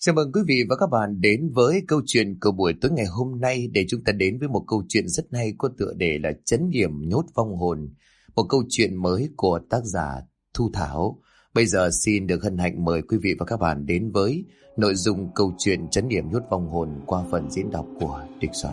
Chào mừng quý vị và các bạn đến với câu chuyện của buổi tối ngày hôm nay, để chúng ta đến với một câu chuyện rất hay có tựa đề là Trấn Yểm Nhốt Vong Hồn, một câu chuyện mới của tác giả Thu Thảo. Bây giờ xin được hân hạnh mời quý vị và các bạn đến với nội dung câu chuyện Trấn Yểm Nhốt Vong Hồn qua phần diễn đọc của Địch Soạn.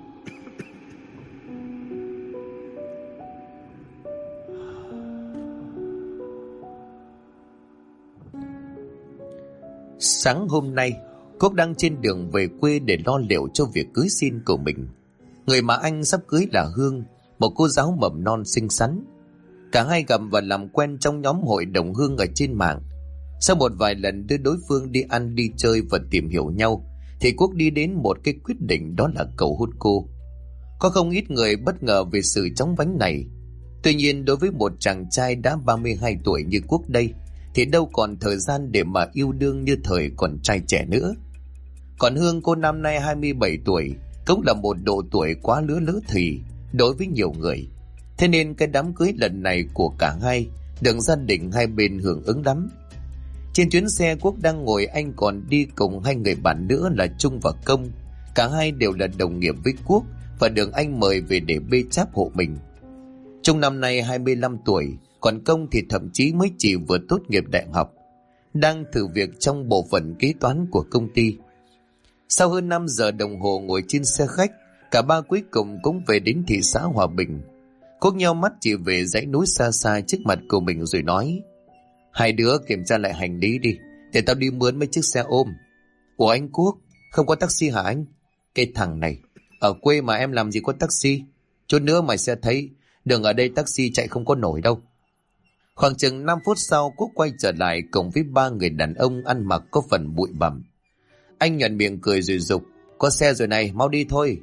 Sáng hôm nay, Quốc đang trên đường về quê để lo liệu cho việc cưới xin của mình. Người mà anh sắp cưới là Hương, một cô giáo mầm non xinh xắn. Cả hai gặp và làm quen trong nhóm hội đồng hương ở trên mạng. Sau một vài lần đưa đối phương đi ăn đi chơi và tìm hiểu nhau, thì Quốc đi đến một cái quyết định, đó là cầu hôn cô. Có không ít người bất ngờ về sự chóng vánh này. Tuy nhiên đối với một chàng trai đã 32 tuổi như Quốc đây, thì đâu còn thời gian để mà yêu đương như thời còn trai trẻ nữa. Còn Hương, cô năm nay 27 tuổi, cũng là một độ tuổi quá lứa lỡ thì đối với nhiều người. Thế nên cái đám cưới lần này của cả hai được gia đình hai bên hưởng ứng lắm. Trên chuyến xe Quốc đang ngồi, anh còn đi cùng hai người bạn nữa là Trung và Công. Cả hai đều là đồng nghiệp với Quốc và được anh mời về để bê cháp hộ mình. Trung năm nay 25 tuổi, còn Công thì thậm chí mới chỉ vừa tốt nghiệp đại học, đang thử việc trong bộ phận kế toán của công ty. Sau hơn 5 giờ đồng hồ ngồi trên xe khách, cả ba cuối cùng cũng về đến thị xã Hòa Bình. Quốc nheo mắt chỉ về dãy núi xa xa trước mặt của mình rồi nói: "Hai đứa kiểm tra lại hành lý đi, để tao đi mướn mấy chiếc xe ôm." "Ủa anh Quốc, không có taxi hả anh?" "Cái thằng này, ở quê mà em làm gì có taxi, chút nữa mày sẽ thấy đường ở đây taxi chạy không có nổi đâu." Khoảng chừng 5 phút sau, Quốc quay trở lại cùng với ba người đàn ông ăn mặc có phần bụi bặm. Anh nhoẻn miệng cười rồi giục: "Có xe rồi này, mau đi thôi."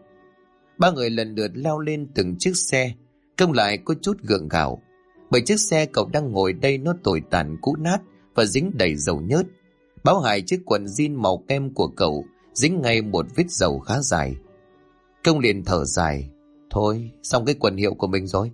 Ba người lần lượt leo lên từng chiếc xe. Công lại có chút gượng gạo, bởi chiếc xe cậu đang ngồi đây nó tồi tàn cũ nát và dính đầy dầu nhớt. Báo hại chiếc quần jean màu kem của cậu dính ngay một vết dầu khá dài. Công liền thở dài: "Thôi, xong cái quần hiệu của mình rồi."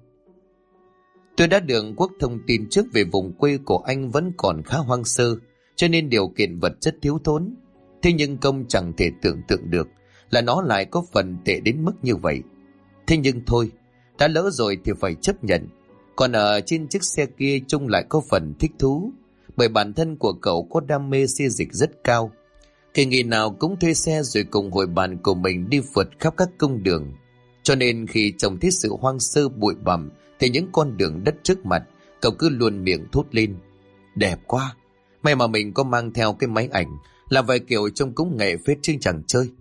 Tôi đã được Quốc thông tin trước về vùng quê của anh vẫn còn khá hoang sơ, cho nên điều kiện vật chất thiếu thốn. Thế nhưng Công chẳng thể tưởng tượng được là nó lại có phần tệ đến mức như vậy. Thế nhưng thôi, đã lỡ rồi thì phải chấp nhận. Còn ở trên chiếc xe kia, Trung lại có phần thích thú, bởi bản thân của cậu có đam mê xê dịch rất cao. Kỳ nghỉ nào cũng thuê xe rồi cùng hội bạn của mình đi phượt khắp các cung đường. Cho nên khi trông thấy sự hoang sơ bụi bặm thì những con đường đất trước mặt, cậu cứ luôn miệng thốt lên: "Đẹp quá, may mà mình có mang theo cái máy ảnh, làm vài kiểu trông cũng nghệ phết chứ chẳng chơi."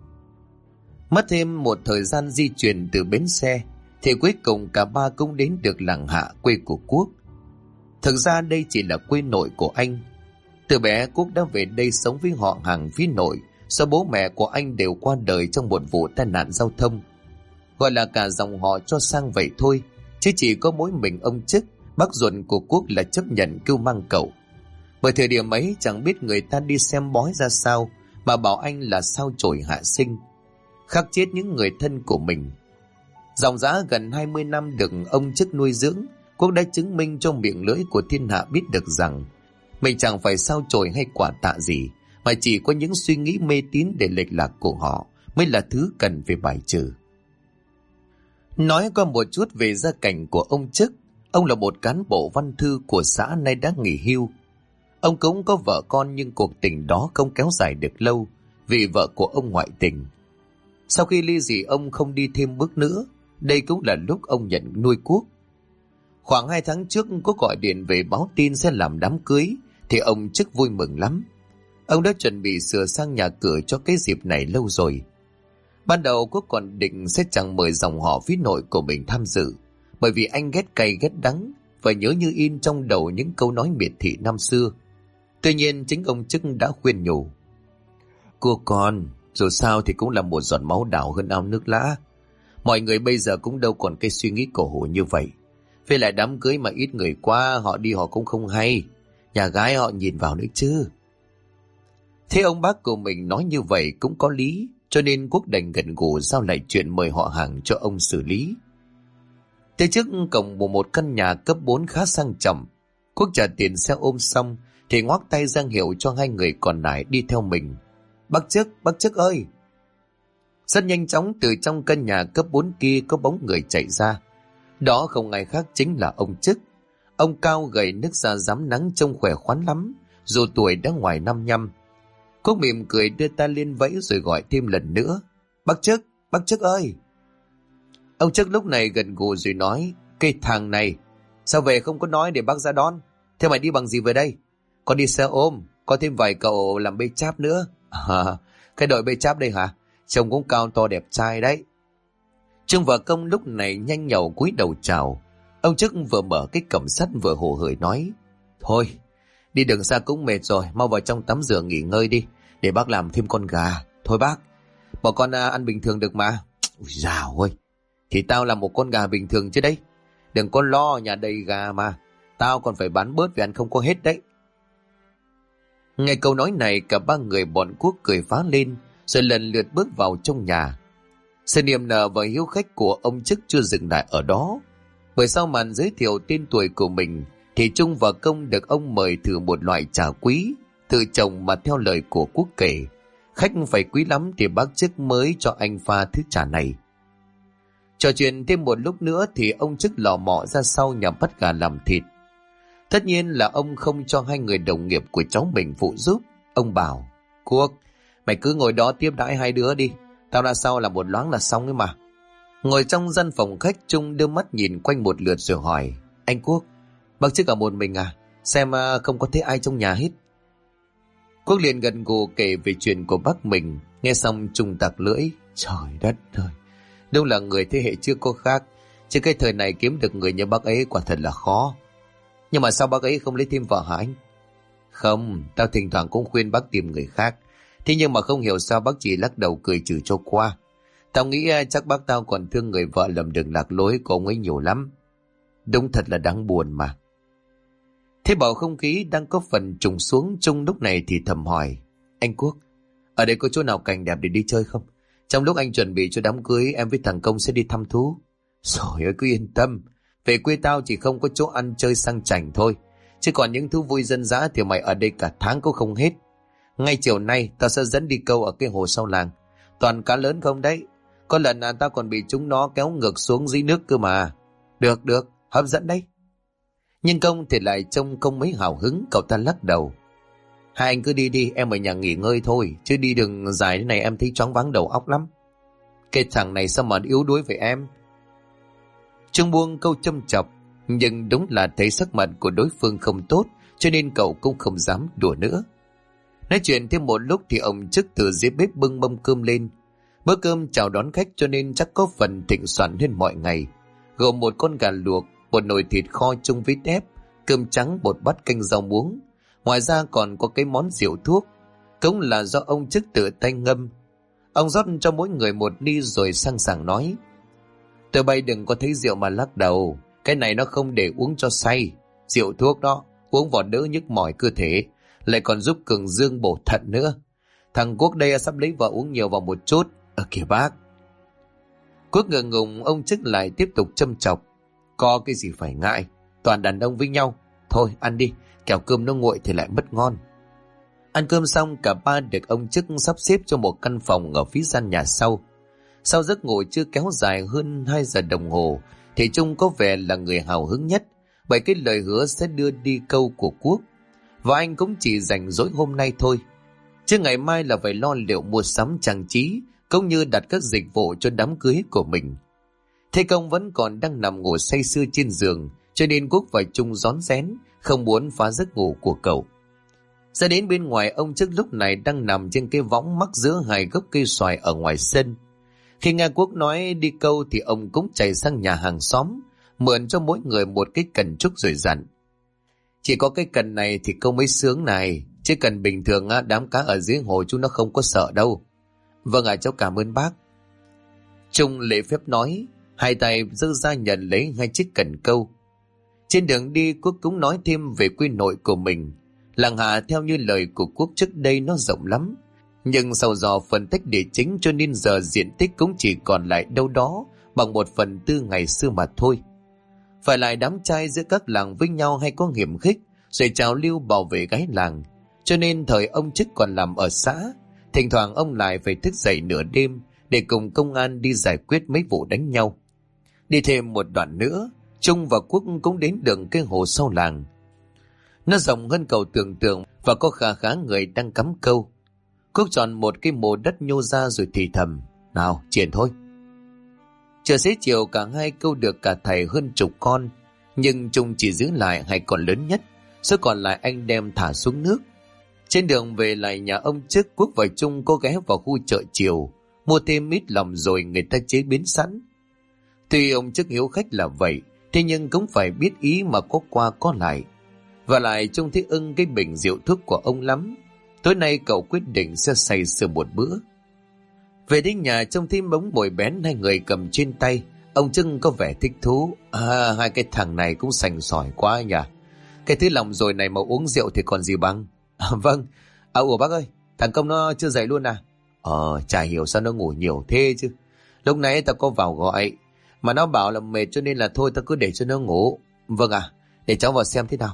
Mất thêm một thời gian di chuyển từ bến xe, thì cuối cùng cả ba cũng đến được làng Hạ, quê của Quốc. Thực ra đây chỉ là quê nội của anh. Từ bé Quốc đã về đây sống với họ hàng phía nội, do bố mẹ của anh đều qua đời trong một vụ tai nạn giao thông. Gọi là cả dòng họ cho sang vậy thôi, chứ chỉ có mỗi mình ông Chức, bác ruột của Quốc, là chấp nhận kêu mang cậu. Bởi thời điểm ấy chẳng biết người ta đi xem bói ra sao mà bảo anh là sao chổi hạ sinh, khắc chết những người thân của mình. Dòng dã gần 20 năm được ông Chức nuôi dưỡng, Quốc đã chứng minh cho miệng lưỡi của thiên hạ biết được rằng mình chẳng phải sao chổi hay quả tạ gì, mà chỉ có những suy nghĩ mê tín để lệch lạc của họ mới là thứ cần phải bài trừ. Nói qua một chút về gia cảnh của ông Chức. Ông là một cán bộ văn thư của xã nay đã nghỉ hưu. Ông cũng có vợ con, nhưng cuộc tình đó không kéo dài được lâu vì vợ của ông ngoại tình. Sau khi ly dị, ông không đi thêm bước nữa. Đây cũng là lúc ông nhận nuôi Quốc. Khoảng 2 tháng trước, có gọi điện về báo tin sẽ làm đám cưới, thì ông Chức vui mừng lắm. Ông đã chuẩn bị sửa sang nhà cửa cho cái dịp này lâu rồi. Ban đầu Quốc còn định sẽ chẳng mời dòng họ phía nội của mình tham dự, bởi vì anh ghét cay ghét đắng và nhớ như in trong đầu những câu nói miệt thị năm xưa. Tuy nhiên chính ông Chức đã khuyên nhủ: "Cô con, dù sao thì cũng là một giọt máu đào hơn ao nước lã. Mọi người bây giờ cũng đâu còn cái suy nghĩ cổ hủ như vậy. Với lại đám cưới mà ít người qua, họ đi họ cũng không hay. Nhà gái họ nhìn vào nữa chứ." Thế ông bác của mình nói như vậy cũng có lý, cho nên Quốc đành gật gù giao lại chuyện mời họ hàng cho ông xử lý. Tới trước cổng một căn nhà cấp 4 khá sang trọng, Quốc trả tiền xe ôm xong thì ngoắc tay ra hiệu cho hai người còn lại đi theo mình, Bác chức ơi! Rất nhanh chóng từ trong căn nhà cấp 4 kia có bóng người chạy ra. Đó không ai khác chính là ông Chức. Ông cao gầy nước da rám nắng trông khỏe khoắn lắm, dù tuổi đã ngoài 55. Quốc mỉm cười đưa ta lên vẫy rồi gọi thêm lần nữa. Bác Chức ơi! Ông Chức lúc này gần gù rồi nói, cái thằng này, sao về không có nói để bác ra đón? Thế mày đi bằng gì về đây? Con đi xe ôm, có thêm vài cậu làm bê cháp nữa. Cái đội bê cháp đây hả? Trông cũng cao to đẹp trai đấy. Trương và Công lúc này nhanh nhậu cúi đầu chào. Ông Chức vừa mở cái cổng sắt vừa hồ hởi nói, thôi, đi đường xa cũng mệt rồi, mau vào trong tắm rửa nghỉ ngơi đi, để bác làm thêm con gà. Thôi bác, bỏ con ăn bình thường được mà. Ui dào ơi, thì tao là một con gà bình thường chứ đấy. Đừng có lo, nhà đầy gà mà, tao còn phải bán bớt vì ăn không có hết đấy. Nghe câu nói này, cả ba người bọn Quốc cười phá lên, rồi lần lượt bước vào trong nhà. Sự niềm nở và hiếu khách của ông Chức chưa dừng lại ở đó. Bởi sau màn giới thiệu tên tuổi của mình, thì Trung và Công được ông mời thử một loại trà quý, tự trồng mà theo lời của Quốc kể. Khách phải quý lắm thì bác Chức mới cho anh pha thứ trà này. Trò chuyện thêm một lúc nữa thì ông Chức lò mọ ra sau nhà bắt gà làm thịt. Tất nhiên là ông không cho hai người đồng nghiệp của cháu mình phụ giúp. Ông bảo, Quốc, mày cứ ngồi đó tiếp đãi hai đứa đi, tao ra sau là một loáng là xong ấy mà. Ngồi trong gian phòng khách, Trung đưa mắt nhìn quanh một lượt rồi hỏi, anh Quốc, bác Chức ở một mình à? Xem không có thấy ai trong nhà hết. Quốc liền gần gù kể về chuyện của bác mình. Nghe xong Trung tặc lưỡi, trời đất ơi, đúng là người thế hệ chưa có khác, chứ cái thời này kiếm được người như bác ấy quả thật là khó. Nhưng mà sao bác ấy không lấy thêm vợ hả anh? Không, tao thỉnh thoảng cũng khuyên bác tìm người khác, thế nhưng mà không hiểu sao bác chỉ lắc đầu cười trừ cho qua. Tao nghĩ chắc bác tao còn thương người vợ lầm đường lạc lối của ông ấy nhiều lắm. Đúng thật là đáng buồn mà. Thế bầu không khí đang có phần trùng xuống, Trung lúc này thì thầm hỏi, anh Quốc, ở đây có chỗ nào cảnh đẹp để đi chơi không? Trong lúc anh chuẩn bị cho đám cưới, em với thằng Công sẽ đi thăm thú. Trời ơi, cứ yên tâm, về quê tao chỉ không có chỗ ăn chơi sang chảnh thôi, chứ còn những thú vui dân dã thì mày ở đây cả tháng cũng không hết. Ngay chiều nay tao sẽ dẫn đi câu ở cái hồ sau làng, toàn cá lớn không đấy. Có lần tao còn bị chúng nó kéo ngược xuống dưới nước cơ mà. Được, hấp dẫn đấy. Nhưng Công thì lại trông không mấy hào hứng, cậu ta lắc đầu. Hai anh cứ đi đi, em ở nhà nghỉ ngơi thôi, chứ đi đường dài thế này em thấy choáng váng đầu óc lắm. Cái thằng này sao mà yếu đuối vậy em? Trương buông câu châm chọc, nhưng đúng là thấy sắc mặt của đối phương không tốt, cho nên cậu cũng không dám đùa nữa. Nói chuyện thêm một lúc thì ông Chức từ dưới bếp bưng mâm cơm lên. Bữa cơm chào đón khách cho nên chắc có phần thịnh soạn hơn mọi ngày, gồm một con gà luộc, một nồi thịt kho chung với tép, cơm trắng, một bát canh rau muống. Ngoài ra còn có cái món rượu thuốc, cũng là do ông Chức tự tay ngâm. Ông rót cho mỗi người một ly rồi sang sảng nói, tụi bay đừng có thấy rượu mà lắc đầu, cái này nó không để uống cho say. Rượu thuốc đó, uống vào đỡ nhức mỏi cơ thể, lại còn giúp cường dương bổ thận nữa. Thằng Quốc đây sắp lấy vợ, uống nhiều vào một chút. Kìa bác. Quốc ngượng ngùng, ông Chức lại tiếp tục châm chọc, có cái gì phải ngại, toàn đàn ông với nhau. Thôi ăn đi, kẻo cơm nó nguội thì lại mất ngon. Ăn cơm xong, cả ba được ông Chức sắp xếp cho một căn phòng ở phía gian nhà sau. Sau giấc ngủ chưa kéo dài hơn 2 giờ đồng hồ thì Trung có vẻ là người hào hứng nhất, bởi cái lời hứa sẽ đưa đi câu của Quốc. Và anh cũng chỉ rảnh rỗi hôm nay thôi, chứ ngày mai là phải lo liệu mua sắm trang trí, cũng như đặt các dịch vụ cho đám cưới của mình. Thế Công vẫn còn đang nằm ngủ say sưa trên giường, cho nên Quốc và Trung rón rén, không muốn phá giấc ngủ của cậu. Ra đến bên ngoài, ông Chức lúc này đang nằm trên cái võng mắc giữa hai gốc cây xoài ở ngoài sân. Khi nghe Quốc nói đi câu thì ông cũng chạy sang nhà hàng xóm, mượn cho mỗi người một cái cần trúc rồi dặn, chỉ có cái cần này thì câu mới sướng này, chứ cần bình thường đám cá ở dưới hồ chúng nó không có sợ đâu. Vâng ạ, cháu cảm ơn bác. Trung lễ phép nói, hai tay giơ ra nhận lấy hai chiếc cần câu. Trên đường đi, Quốc cũng nói thêm về quê nội của mình. Làng Hạ theo như lời của Quốc trước đây nó rộng lắm, nhưng sau dò phân tích địa chính cho nên giờ diện tích cũng chỉ còn lại đâu đó bằng 1/4 ngày xưa mà thôi. Phải lại đám trai giữa các làng với nhau hay có hiểm khích, rồi trào lưu bảo vệ gái làng, cho nên thời ông Chức còn làm ở xã Thỉnh thoảng ông lại phải thức dậy nửa đêm để cùng công an đi giải quyết mấy vụ đánh nhau. Đi thêm một đoạn nữa, Trung và Quốc cũng đến được cái hồ sau làng. Nó rộng hơn cầu tưởng tượng và có khá khá người đang cắm câu. Quốc chọn một cái mồ đất nhô ra rồi thì thầm: nào, triển thôi. Chờ xế chiều cả hai câu được cả thầy hơn chục con, nhưng Trung chỉ giữ lại hai con lớn nhất, số còn lại anh đem thả xuống nước. Trên đường về lại nhà ông Chức, Quốc và Trung có ghé vào khu chợ chiều mua thêm ít lòng rồi người ta chế biến sẵn. Tuy ông Chức hiếu khách là vậy, thế nhưng cũng phải biết ý mà có qua có lại. Và lại Trung thấy ưng cái bình rượu thuốc của ông lắm. Tối nay cậu quyết định sẽ say sưa một bữa. Về đến nhà trông thấy bóng bồi bén hai người cầm trên tay, ông Trưng có vẻ thích thú. Hai cái thằng này cũng sành sỏi quá nhỉ. Cái thứ lòng rồi này mà uống rượu thì còn gì bằng. Vâng. Ủa bác ơi, thằng Công nó chưa dậy luôn à? Chả hiểu sao nó ngủ nhiều thế chứ. Lúc nãy tao có vào gọi, mà nó bảo là mệt cho nên là thôi tao cứ để cho nó ngủ. Vâng à, để cháu vào xem thế nào.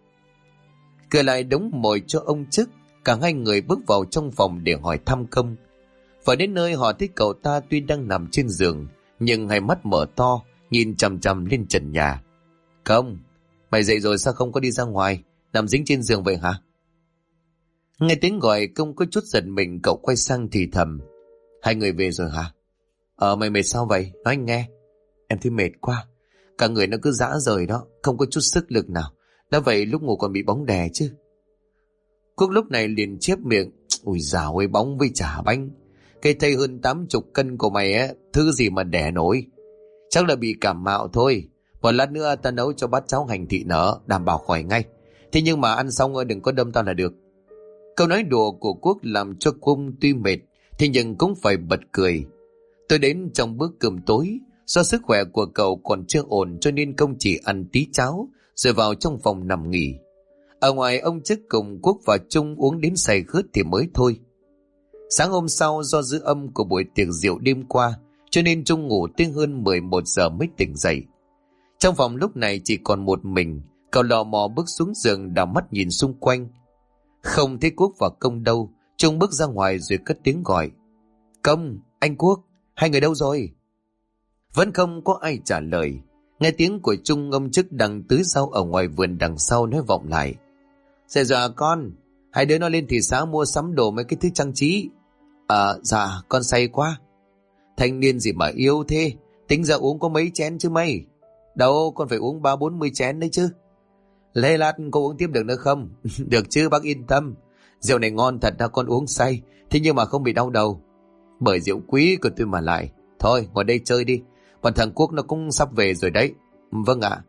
Cửa lại đống mồi cho ông Chức, cả hai người bước vào trong phòng để hỏi thăm Công. Và đến nơi họ thấy cậu ta tuy đang nằm trên giường, nhưng hai mắt mở to, nhìn chằm chằm lên trần nhà. Công, mày dậy rồi sao không có đi ra ngoài, nằm dính trên giường vậy hả? Nghe tiếng gọi Công có chút giật mình, cậu quay sang thì thầm: hai người về rồi hả? Mày mệt sao vậy? Nói anh nghe. Em thấy mệt quá, cả người nó cứ rã rời đó, không có chút sức lực nào. Đã vậy lúc ngủ còn bị bóng đè chứ. Quốc lúc này liền chép miệng: ui dào ơi, bóng với chả bánh. Cái thây hơn 80 cân của mày á, thứ gì mà đẻ nổi. Chắc là bị cảm mạo thôi. Một lát nữa ta nấu cho bát cháo hành thị nở, đảm bảo khỏi ngay. Thế nhưng mà ăn xong đừng có đâm tao là được. Câu nói đùa của Quốc làm cho Cung tuy mệt, thế nhưng cũng phải bật cười. Tôi đến trong bữa cơm tối, do sức khỏe của cậu còn chưa ổn cho nên Công chỉ ăn tí cháo rồi vào trong phòng nằm nghỉ. Ở ngoài ông Chức cùng Quốc và Trung uống đến say khướt thì mới thôi. Sáng hôm sau do dư âm của buổi tiệc rượu đêm qua cho nên Trung ngủ tới hơn 11 giờ mới tỉnh dậy. Trong phòng lúc này chỉ còn một mình, cậu lò mò bước xuống giường đảo mắt nhìn xung quanh. Không thấy Quốc và Công đâu, Trung bước ra ngoài rồi cất tiếng gọi: Công, anh Quốc, hai người đâu rồi? Vẫn không có ai trả lời. Nghe tiếng của Trung, ông Chức đang tưới rau ở ngoài vườn đằng sau nói vọng lại: Dạ dạ con, hai đứa nó lên thị xã mua sắm đồ mấy cái thứ trang trí. Dạ con say quá. Thanh niên gì mà yêu thế, tính ra uống có mấy chén chứ mày. Đâu, con phải uống 30-40 chén đấy chứ. Lê lát có uống tiếp được nữa không? Được chứ bác yên tâm. Rượu này ngon thật, con uống say, thế nhưng mà không bị đau đầu. Bởi rượu quý của tôi mà lại. Thôi ngồi đây chơi đi, còn thằng Quốc nó cũng sắp về rồi đấy. Vâng ạ.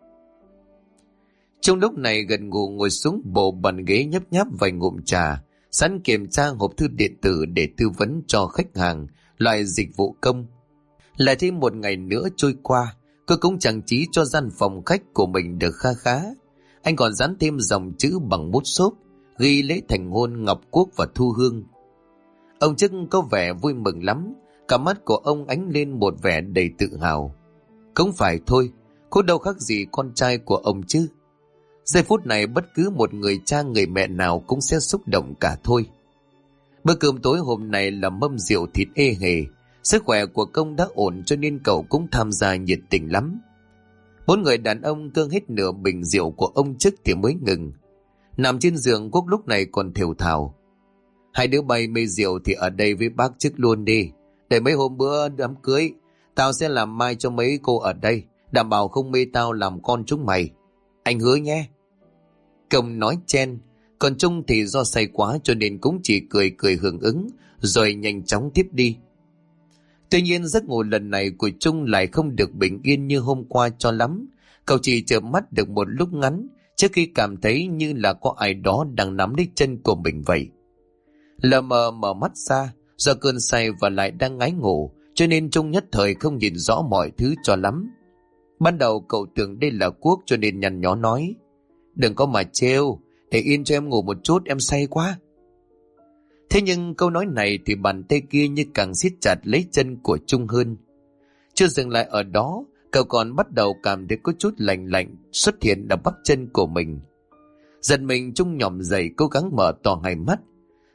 Trong lúc này gần ngủ ngồi xuống bộ bàn ghế nhấp nháp vài ngụm trà, sẵn kiểm tra hộp thư điện tử để tư vấn cho khách hàng loại dịch vụ công. Lại thêm một ngày nữa trôi qua, cô cũng chẳng trí cho gian phòng khách của mình được kha khá. Anh còn dán thêm dòng chữ bằng bút xốp ghi lễ thành hôn Ngọc Quốc và Thu Hương. Ông Chức có vẻ vui mừng lắm, cả mắt của ông ánh lên một vẻ đầy tự hào. Cũng phải thôi, có đâu khác gì con trai của ông chứ. Giây phút này bất cứ một người cha người mẹ nào cũng sẽ xúc động cả thôi. Bữa cơm tối hôm nay là mâm rượu thịt ê hề. Sức khỏe của Công đã ổn cho nên cậu cũng tham gia nhiệt tình lắm. 4 người đàn ông cương hết nửa bình rượu của ông Chức thì mới ngừng. Nằm trên giường, Quốc lúc này còn thều thào: hai đứa bay mê rượu thì ở đây với bác Chức luôn đi. Để mấy hôm bữa đám cưới, tao sẽ làm mai cho mấy cô ở đây, đảm bảo không mê tao làm con chúng mày. Anh hứa nhé. Công nói chen, còn Trung thì do say quá cho nên cũng chỉ cười cười hưởng ứng rồi nhanh chóng tiếp đi. Tuy nhiên giấc ngủ lần này của Trung lại không được bình yên như hôm qua cho lắm. Cậu chỉ chợp mắt được một lúc ngắn trước khi cảm thấy như là có ai đó đang nắm lấy chân của mình vậy. Lờ mờ mở mắt ra, do cơn say và lại đang ngái ngủ cho nên Trung nhất thời không nhìn rõ mọi thứ cho lắm. Ban đầu cậu tưởng đây là Quốc cho nên nhăn nhó nói: đừng có mà trêu, để yên cho em ngủ một chút, em say quá. Thế nhưng câu nói này thì bàn tay kia như càng siết chặt lấy chân của Trung hơn. Chưa dừng lại ở đó, cậu còn bắt đầu cảm thấy có chút lạnh lạnh xuất hiện ở bắp chân của mình. Giật mình Trung nhòm dậy cố gắng mở to hai mắt.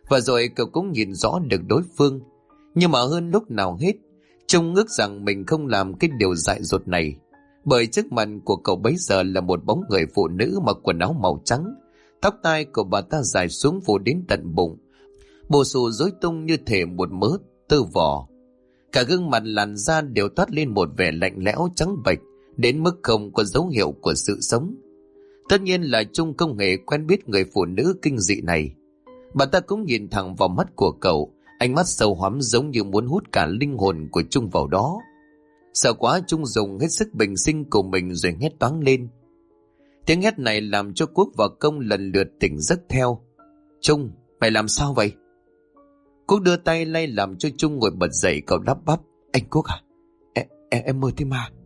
Và rồi cậu cũng nhìn rõ được đối phương. Nhưng mà hơn lúc nào hết, Trung ước rằng mình không làm cái điều dại dột này. Bởi trước mặt của cậu bấy giờ là một bóng người phụ nữ mặc quần áo màu trắng. Tóc tai của bà ta dài xuống phủ đến tận bụng, bồ xù rối tung như thể một mớ tơ vò. Cả gương mặt làn da đều toát lên một vẻ lạnh lẽo trắng bệch, đến mức không có dấu hiệu của sự sống. Tất nhiên là Trung không hề quen biết người phụ nữ kinh dị này. Bà ta cũng nhìn thẳng vào mắt của cậu, ánh mắt sâu hoắm giống như muốn hút cả linh hồn của Trung vào đó. Sợ quá, Trung dùng hết sức bình sinh của mình rồi hét toáng lên. Tiếng hét này làm cho Quốc và Công lần lượt tỉnh giấc theo. Trung, mày làm sao vậy? Quốc đưa tay lay làm cho Trung ngồi bật dậy. Cậu lắp bắp. Anh Quốc à? Em mơ thấy ma.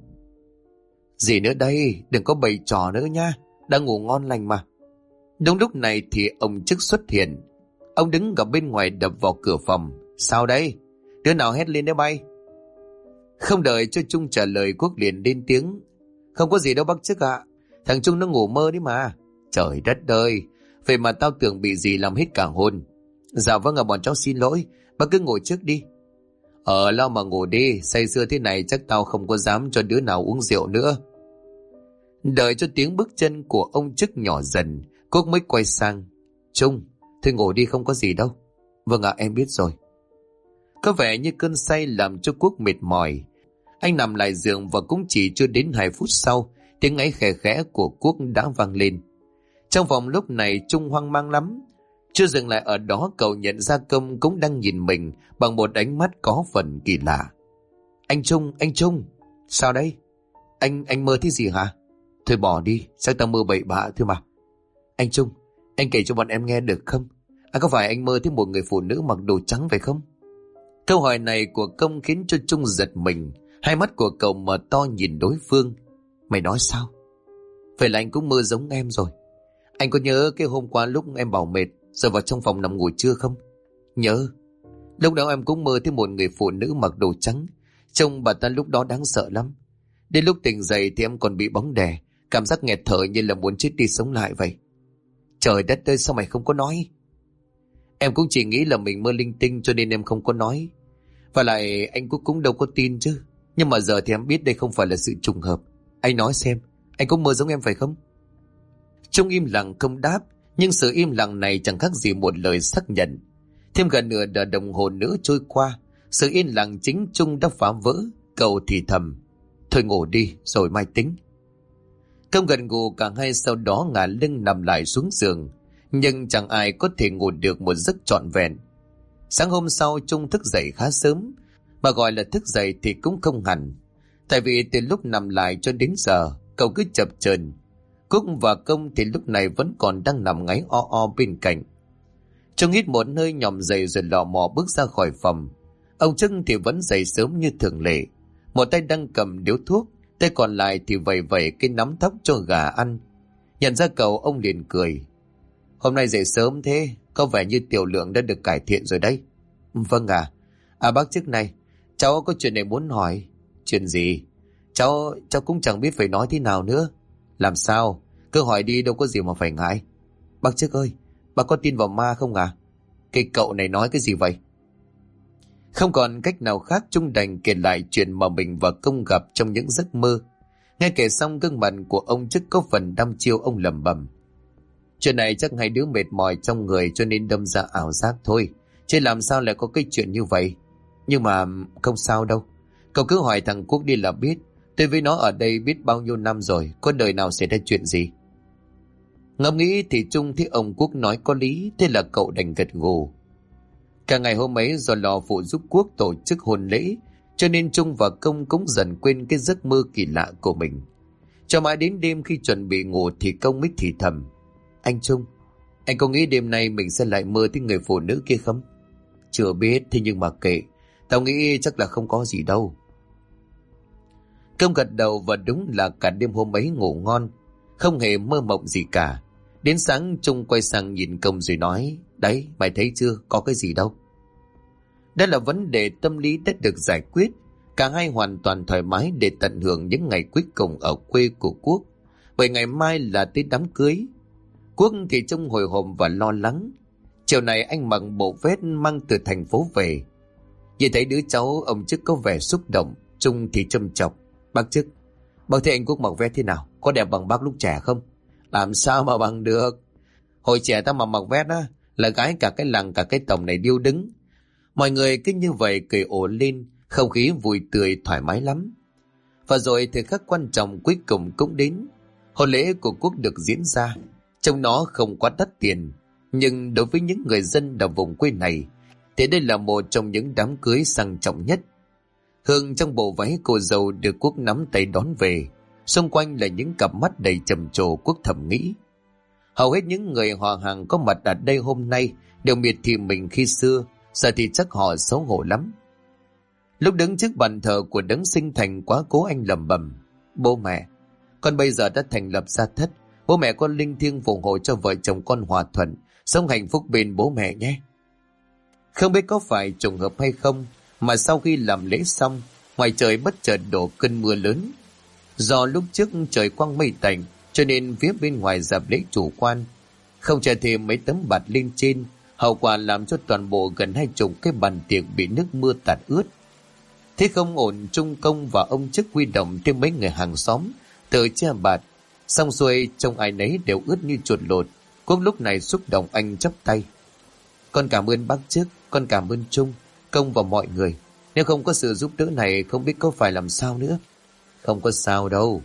Gì nữa đây? Đừng có bày trò nữa nha. Đang ngủ ngon lành mà. Đúng lúc này thì ông Chức xuất hiện. Ông đứng ở bên ngoài đập vào cửa phòng. Sao đây? Đứa nào hét lên đấy bay? Không đợi cho Trung trả lời, Quốc liền lên tiếng. Không có gì đâu bác Chức ạ. Thằng Trung nó ngủ mơ đấy mà. Trời đất ơi, vậy mà tao tưởng bị gì làm hết cả hồn. Dạ vâng ạ, bọn cháu xin lỗi. Bác cứ ngồi trước đi. Lo mà ngủ đi. Say sưa thế này chắc tao không có dám cho đứa nào uống rượu nữa. Đợi cho tiếng bước chân của ông Chức nhỏ dần, Quốc mới quay sang. Trung, thôi ngủ đi, không có gì đâu. Vâng ạ, em biết rồi. Có vẻ như cơn say làm cho Quốc mệt mỏi. Anh nằm lại giường và cũng chỉ chưa đến 2 phút sau, tiếng ngáy khẽ khẽ của Quốc đã vang lên. Trong phòng lúc này Trung hoang mang lắm. Chưa dừng lại ở đó, cậu nhận ra Công cũng đang nhìn mình bằng một ánh mắt có phần kỳ lạ. Anh Trung, sao đấy? Anh mơ thấy gì hả? Thôi bỏ đi, sao tao mơ bậy bạ thôi mà. Anh Trung, anh kể cho bọn em nghe được không? Có phải anh mơ thấy một người phụ nữ mặc đồ trắng phải không? Câu hỏi này của Công khiến cho Trung giật mình. Hai mắt của cậu mở to nhìn đối phương. Mày nói sao? Vậy là anh cũng mơ giống em rồi. Anh có nhớ cái hôm qua lúc em bảo mệt rồi vào trong phòng nằm ngủ chưa không? Nhớ. Lúc đó em cũng mơ thấy một người phụ nữ mặc đồ trắng. Trông bà ta lúc đó đáng sợ lắm. Đến lúc tỉnh dậy thì em còn bị bóng đè, cảm giác nghẹt thở như là muốn chết đi sống lại vậy. Trời đất ơi, sao mày không có nói? Em cũng chỉ nghĩ là mình mơ linh tinh cho nên em không có nói. Và lại anh cũng đâu có tin chứ. Nhưng mà giờ thì em biết đây không phải là sự trùng hợp. Anh nói xem, anh có mơ giống em phải không? Trung im lặng không đáp, nhưng sự im lặng này chẳng khác gì một lời xác nhận. Thêm gần nửa giờ đồng hồ nữa trôi qua, sự yên lặng chính Trung đã phá vỡ. Cậu thì thầm. Thôi ngủ đi rồi mai tính. Công gần gù, cả hai sau đó ngả lưng nằm lại xuống giường. Nhưng chẳng ai có thể ngủ được một giấc trọn vẹn. Sáng hôm sau Trung thức dậy khá sớm. Mà gọi là thức dậy thì cũng không hẳn. Tại vì từ lúc nằm lại cho đến giờ, cậu cứ chập chờn. Cúc và Công thì lúc này vẫn còn đang nằm ngáy o o bên cạnh. Trung hít một hơi nhòm dậy rồi lò mò bước ra khỏi phòng. Ông Trưng thì vẫn dậy sớm như thường lệ. Một tay đang cầm điếu thuốc, tay còn lại thì vẩy vẩy cái nắm thóc cho gà ăn. Nhận ra cậu, ông liền cười. Hôm nay dậy sớm thế, có vẻ như tiểu lượng đã được cải thiện rồi đấy. Vâng ạ. Bác Chức này, cháu có chuyện này muốn hỏi. Chuyện gì? Cháu cũng chẳng biết phải nói thế nào nữa. Làm sao? Cứ hỏi đi, đâu có gì mà phải ngại. Bác Chức ơi, bác có tin vào ma không à? Cái cậu này nói cái gì vậy? Không còn cách nào khác, Trung đành kể lại chuyện mà mình và Công gặp trong những giấc mơ. Nghe kể xong, gương mặt của ông Chức có phần đăm chiêu, ông lẩm bẩm. Chuyện này chắc hai đứa mệt mỏi trong người cho nên đâm ra ảo giác thôi. Chứ làm sao lại có cái chuyện như vậy? Nhưng mà không sao đâu. Cậu cứ hỏi thằng Quốc đi là biết. Tôi với nó ở đây biết bao nhiêu năm rồi, có đời nào xảy ra chuyện gì. Ngẫm nghĩ thì Trung thấy ông Quốc nói có lý, thế là cậu đành gật gù. Cả ngày hôm ấy do lo phụ giúp Quốc tổ chức hôn lễ, cho nên Trung và Công cũng dần quên cái giấc mơ kỳ lạ của mình. Cho mãi đến đêm khi chuẩn bị ngủ thì Công mới thì thầm. Anh Trung, anh có nghĩ đêm nay mình sẽ lại mơ thấy người phụ nữ kia không? Chưa biết, thế nhưng mà kệ, tao nghĩ chắc là không có gì đâu. Công gật đầu, và đúng là cả đêm hôm ấy ngủ ngon, không hề mơ mộng gì cả. Đến sáng Trung quay sang nhìn Công rồi nói. Đấy, mày thấy chưa, có cái gì đâu. Đây là vấn đề tâm lý đã được giải quyết. Cả hai hoàn toàn thoải mái để tận hưởng những ngày cuối cùng ở quê của Quốc. Bởi ngày mai là tới đám cưới. Quốc thì trông hồi hộp và lo lắng. Chiều này anh mặc bộ vest mang từ thành phố về. Nhìn thấy đứa cháu, ông Chức có vẻ xúc động. Trung thì châm chọc: Bác Chức, bác thấy anh Quốc mặc vest thế nào? Có đẹp bằng bác lúc trẻ không? Làm sao mà bằng được? Hồi trẻ ta mà mặc vest á, là gái cả cái làng cả cái tổng này điêu đứng. Mọi người cứ như vậy cười ồ lên, không khí vui tươi thoải mái lắm. Và rồi thời khắc quan trọng cuối cùng cũng đến. Hôn lễ của Quốc được diễn ra. Trông nó không quá đắt tiền, nhưng đối với những người dân ở vùng quê này thì đây là một trong những đám cưới sang trọng nhất. Hương trong bộ váy cô dâu được Quốc nắm tay đón về. Xung quanh là những cặp mắt đầy trầm trồ. Quốc thầm nghĩ, hầu hết những người họ hàng có mặt ở đây hôm nay đều miệt thị mình khi xưa, giờ thì chắc họ xấu hổ lắm. Lúc đứng trước bàn thờ của đấng sinh thành quá cố, anh lẩm bẩm: Bố mẹ, con bây giờ đã thành lập gia thất. Bố mẹ con linh thiêng phù hộ cho vợ chồng con hòa thuận, sống hạnh phúc bên bố mẹ nhé. Không biết có phải trùng hợp hay không, mà sau khi làm lễ xong, ngoài trời bất chợt đổ cơn mưa lớn. Do lúc trước trời quang mây tạnh, cho nên phía bên ngoài dạp lễ chủ quan không trải thêm mấy tấm bạt lên trên, hậu quả làm cho toàn bộ gần 20 cái bàn tiệc bị nước mưa tạt ướt. Thế không ổn, Trung Công và ông Chức huy động thêm mấy người hàng xóm tự che bạt. Xong xuôi trông ai nấy đều ướt như chuột lột. Quốc lúc này xúc động, anh chắp tay: Con cảm ơn bác Chức, con cảm ơn Trung, Công và mọi người. Nếu không có sự giúp đỡ này, không biết có phải làm sao nữa. Không có sao đâu.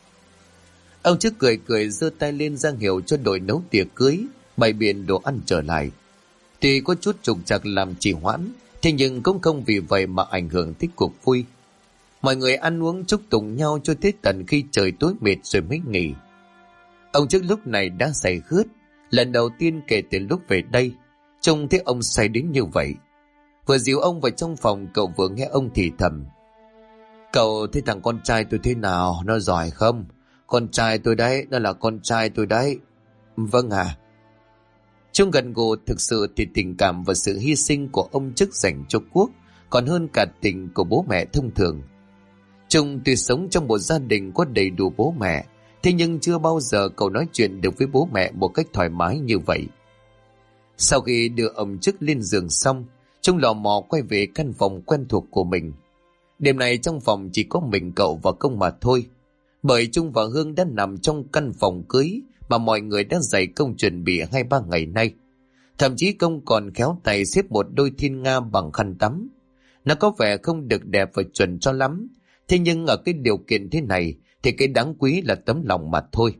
Ông Chức cười cười giơ tay lên ra hiệu cho đội nấu tiệc cưới bày biện đồ ăn trở lại. Tuy có chút trục trặc làm trì hoãn, thế nhưng cũng không vì vậy mà ảnh hưởng tích cuộc vui. Mọi người ăn uống chúc tụng nhau cho tới tận khi trời tối mệt rồi mới nghỉ. Ông Chức lúc này đã say khướt, lần đầu tiên kể từ lúc về đây trông thấy ông say đến như vậy. Vừa dìu ông vào trong phòng, cậu vừa nghe ông thì thầm: Cậu thấy thằng con trai tôi thế nào, nó giỏi không? Con trai tôi đấy, nó là con trai tôi đấy. Vâng à. Trung gần gù, thực sự thì tình cảm và sự hy sinh của ông Chức dành cho Quốc còn hơn cả tình của bố mẹ thông thường. Trung tuy sống trong một gia đình có đầy đủ bố mẹ, thế nhưng chưa bao giờ cậu nói chuyện được với bố mẹ một cách thoải mái như vậy. Sau khi đưa ông Chức lên giường xong, Trung lò mò quay về căn phòng quen thuộc của mình. Đêm này trong phòng chỉ có mình cậu và Công mà thôi, bởi Trung và Hương đã nằm trong căn phòng cưới mà mọi người đã dày công chuẩn bị 2-3 ngày nay. Thậm chí Công còn khéo tay xếp một đôi thiên nga bằng khăn tắm. Nó có vẻ không được đẹp và chuẩn cho lắm, thế nhưng ở cái điều kiện thế này thì cái đáng quý là tấm lòng mà thôi.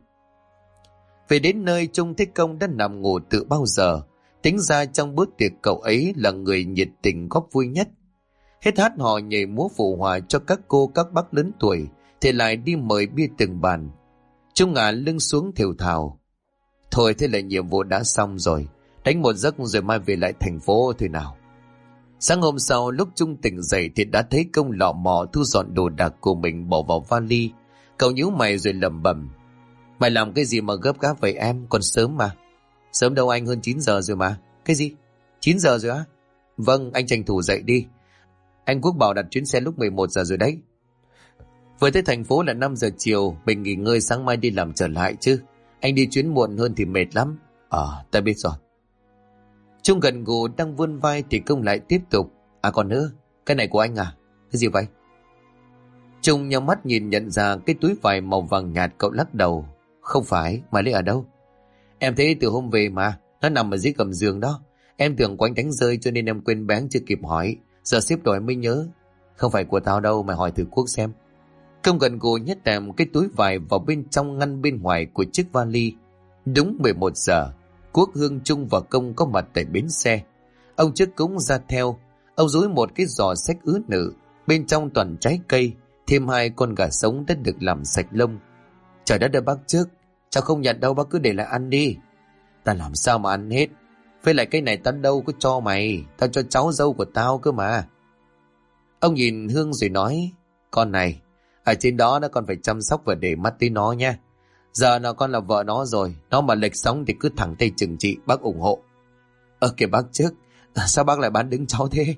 Về đến nơi, Trung thấy Công đã nằm ngủ từ bao giờ. Tính ra trong bữa tiệc cậu ấy là người nhiệt tình góp vui nhất. Hết hát hò nhảy múa phụ họa cho các cô các bác lớn tuổi thì lại đi mời bia từng bàn. Trung ngả lưng xuống thều thào: Thôi thế là nhiệm vụ đã xong rồi, đánh một giấc rồi mai về lại thành phố thôi nào. Sáng hôm sau lúc Trung tỉnh dậy thì đã thấy Công lọ mọ thu dọn đồ đạc của mình bỏ vào vali. Cậu nhíu mày rồi lẩm bẩm: Mày làm cái gì mà gấp gáp vậy em, còn sớm mà. Sớm đâu anh, hơn 9 giờ rồi mà. Cái gì? 9 giờ rồi á? Vâng, anh tranh thủ dậy đi. Anh Quốc bảo đặt chuyến xe lúc 11 giờ rồi đấy. Vừa tới thành phố là 5 giờ chiều, mình nghỉ ngơi sáng mai đi làm trở lại chứ. Anh đi chuyến muộn hơn thì mệt lắm. Ta biết rồi. Trung gần gù đang vươn vai thì Công lại tiếp tục: Còn nữa, cái này của anh à? Cái gì vậy? Trung nhắm mắt nhìn nhận ra cái túi vải màu vàng nhạt, cậu lắc đầu: Không phải, mà lấy ở đâu? Em thấy từ hôm về mà, nó nằm ở dưới gầm giường đó. Em tưởng của anh đánh rơi cho nên em quên bén chưa kịp hỏi. Giờ xếp rồi mới nhớ. Không phải của tao đâu, mày hỏi thử Quốc xem. Công gần gù nhét tèm cái túi vải vào bên trong ngăn bên ngoài của chiếc vali. Đúng 11 giờ, Quốc, Hương, Trung và Công có mặt tại bến xe. Ông Chức cũng ra theo. Ông dúi một cái giỏ xách ứ nự, bên trong toàn trái cây, thêm 2 con gà sống đã được làm sạch lông. Trời đất ơi bác Chức, cháu không nhận đâu, bác cứ để lại ăn đi. Ta làm sao mà ăn hết? Với lại cái này tao đâu có cho mày, tao cho cháu dâu của tao cơ mà. Ông nhìn Hương rồi nói: Con này, ở trên đó nó còn phải chăm sóc và để mắt tới nó nha. Giờ nào con là vợ nó rồi, nó mà lệch sóng thì cứ thẳng tay trừng trị, bác ủng hộ. Kìa bác Chức, sao bác lại bán đứng cháu thế?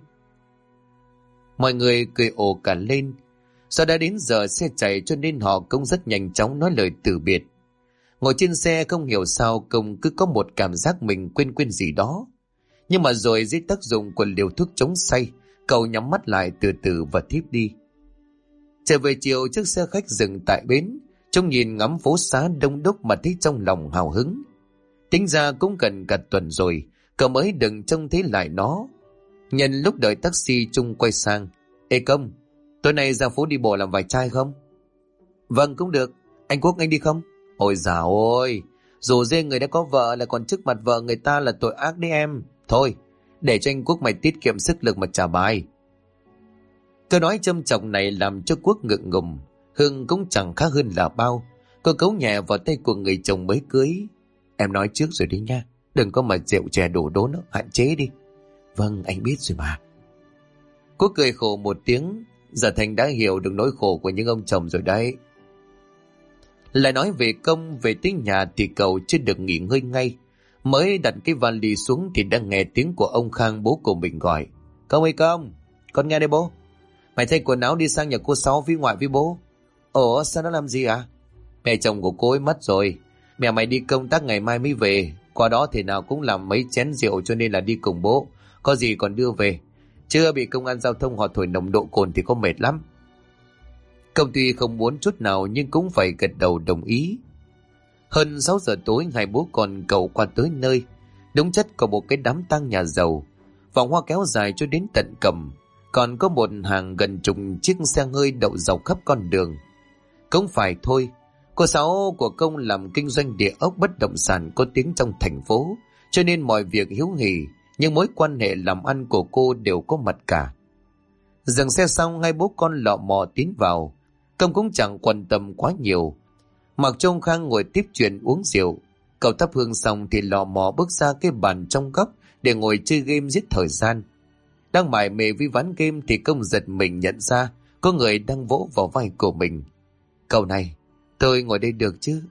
Mọi người cười ồ cả lên. Do đã đến giờ xe chạy cho nên họ cũng rất nhanh chóng nói lời từ biệt. Ngồi trên xe không hiểu sao Công cứ có một cảm giác mình quên gì đó. Nhưng mà rồi dưới tác dụng của liều thuốc chống say, cậu nhắm mắt lại từ từ và thiếp đi. Trở về chiều, chiếc xe khách dừng tại bến. Trông nhìn ngắm phố xá đông đúc mà thấy trong lòng hào hứng. Tính ra cũng gần cả tuần rồi, cậu mới đừng trông thấy lại nó. Nhân lúc đợi taxi, Trung quay sang: Ê Công, tối nay ra phố đi bộ làm vài chai không? Vâng, cũng được. Anh Quốc, anh đi không? Ôi dào ôi, dù dê người đã có vợ là còn trước mặt vợ người ta là tội ác đấy em. Thôi, để cho anh Quốc mày tiết kiệm sức lực mà trả bài. Câu nói châm chọc này làm cho Quốc ngượng ngùng. Hương cũng chẳng khác hơn là bao. Cô cấu nhẹ vào tay của người chồng mới cưới: Em nói trước rồi đi nha, đừng có mà rượu chè đổ đố nữa, hạn chế đi. Vâng, anh biết rồi mà. Quốc cười khổ một tiếng. Giờ Thành đã hiểu được nỗi khổ của những ông chồng rồi đấy. Lại nói về Công, về tới nhà thì cậu chưa được nghỉ ngơi ngay. Mới đặt cái vali xuống thì đã nghe tiếng của ông Khang, bố của mình gọi: Công ơi Công, con nghe đây bố. Mày thay quần áo đi sang nhà cô Sáu với ngoại với bố. Ồ, sao nó làm gì à? Mẹ chồng của cô ấy mất rồi. Mẹ mày đi công tác ngày mai mới về. Qua đó thì nào cũng làm mấy chén rượu cho nên là đi cùng bố. Có gì còn đưa về. Chưa bị công an giao thông họ thổi nồng độ cồn thì có mệt lắm. Công ty không muốn chút nào nhưng cũng phải gật đầu đồng ý. Hơn 6 giờ tối, hai bố con cậu qua tới nơi. Đúng chất có một cái đám tang nhà giàu. Vòng hoa kéo dài cho đến tận cầm. Còn có một hàng gần chục chiếc xe hơi đậu dọc khắp con đường. Cũng phải thôi, cô Sáu của Công làm kinh doanh địa ốc bất động sản có tiếng trong thành phố, cho nên mọi việc hiếu hỉ, nhưng mối quan hệ làm ăn của cô đều có mặt cả. Dừng xe xong, hai bố con lọ mò tiến vào. Công cũng chẳng quan tâm quá nhiều, mặc cho ông Khang ngồi tiếp chuyện uống rượu. Cậu thắp hương xong thì lọ mò bước ra cái bàn trong góc để ngồi chơi game giết thời gian. Đang mải mê với ván game thì Công giật mình nhận ra có người đang vỗ vào vai của mình. Cậu này, tôi ngồi đây được chứ?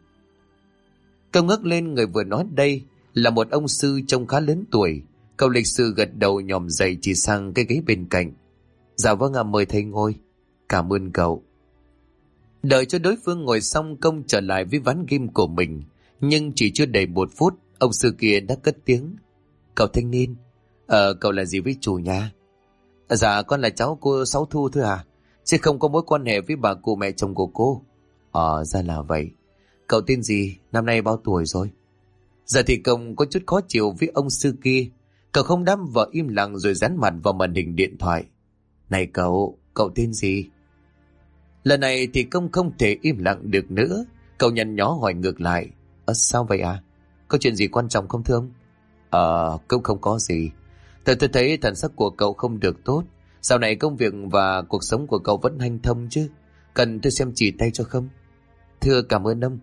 Công ngước lên, người vừa nói đây là một ông sư trông khá lớn tuổi. Cậu lịch sự gật đầu nhòm dậy chỉ sang cái ghế bên cạnh. Dạ vâng ạ, mời thầy ngồi. Cảm ơn cậu. Đợi cho đối phương ngồi xong, Công trở lại với ván game của mình. Nhưng chỉ chưa đầy 1 phút, ông sư kia đã cất tiếng: Cậu thanh niên, cậu là gì với chủ nhà? Dạ con là cháu cô Sáu Thu thôi à, chứ không có mối quan hệ với bà cụ mẹ chồng của cô. Ra là vậy. Cậu tên gì, năm nay bao tuổi rồi? Giờ thì Công có chút khó chịu với ông sư kia. Cậu không đáp và im lặng rồi dán mặt vào màn hình điện thoại. Này cậu tên gì? Lần này thì Công không thể im lặng được nữa. Cậu nhăn nhó hỏi ngược lại: Sao vậy à? Có chuyện gì quan trọng không thưa ông? Cũng không có gì. Tôi thấy thần sắc của cậu không được tốt. Dạo này công việc và cuộc sống của cậu vẫn hanh thông chứ? Cần tôi xem chỉ tay cho không? Thưa cảm ơn ông.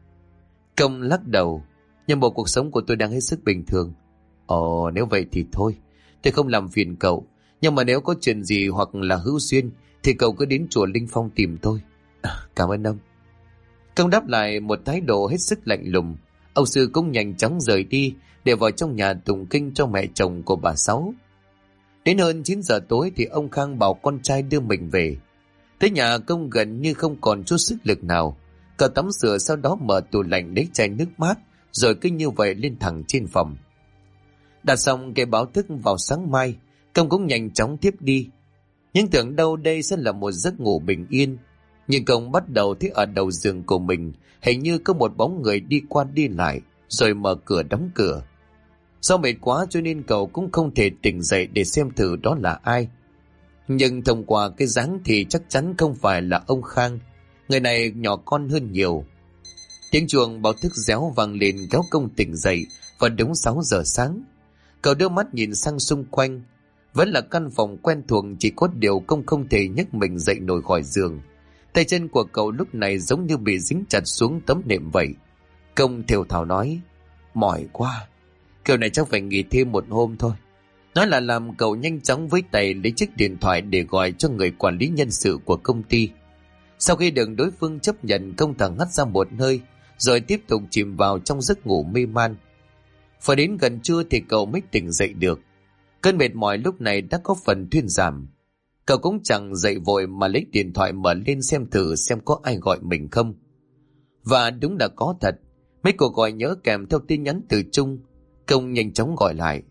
Công lắc đầu: Nhưng bộ cuộc sống của tôi đang hết sức bình thường. Nếu vậy thì thôi, tôi không làm phiền cậu. Nhưng mà nếu có chuyện gì hoặc là hữu duyên thì cậu cứ đến chùa Linh Phong tìm tôi. Cảm ơn ông. Công đáp lại một thái độ hết sức lạnh lùng. Ông sư cũng nhanh chóng rời đi để vào trong nhà tụng kinh cho mẹ chồng của bà Sáu. Đến hơn 9 giờ tối thì ông Khang bảo con trai đưa mình về. Tới nhà Công gần như không còn chút sức lực nào. Cậu tắm rửa, sau đó mở tủ lạnh lấy chai nước mát, rồi cứ như vậy lên thẳng trên phòng. Đặt xong cái báo thức vào sáng mai, Công cũng nhanh chóng tiếp đi. Nhưng tưởng đâu đây sẽ là một giấc ngủ bình yên. Nhưng Công bắt đầu thấy ở đầu giường của mình hình như có một bóng người đi qua đi lại, rồi mở cửa đóng cửa. Do mệt quá cho nên cậu cũng không thể tỉnh dậy để xem thử đó là ai. Nhưng thông qua cái dáng thì chắc chắn không phải là ông Khang. Người này nhỏ con hơn nhiều. Tiếng chuông báo thức réo vang lên kéo Công tỉnh dậy vào đúng 6 giờ sáng. Cậu đưa mắt nhìn sang xung quanh. Vẫn là căn phòng quen thuộc, chỉ có điều Công không thể nhấc mình dậy nổi khỏi giường. Tay chân của cậu lúc này giống như bị dính chặt xuống tấm nệm vậy. Công thều thào nói: Mỏi quá, kiểu này chắc phải nghỉ thêm một hôm thôi. Nói là làm cậu nhanh chóng với tay lấy chiếc điện thoại để gọi cho người quản lý nhân sự của công ty. Sau khi được đối phương chấp nhận, Công thở hắt ra một hơi rồi tiếp tục chìm vào trong giấc ngủ mê man. Phải đến gần trưa thì cậu mới tỉnh dậy được. Cơn mệt mỏi lúc này đã có phần thuyên giảm. Cậu cũng chẳng dậy vội mà lấy điện thoại mở lên xem thử xem có ai gọi mình không. Và đúng là có thật. Mấy cuộc gọi nhớ kèm theo tin nhắn từ Trung. Công nhanh chóng gọi lại: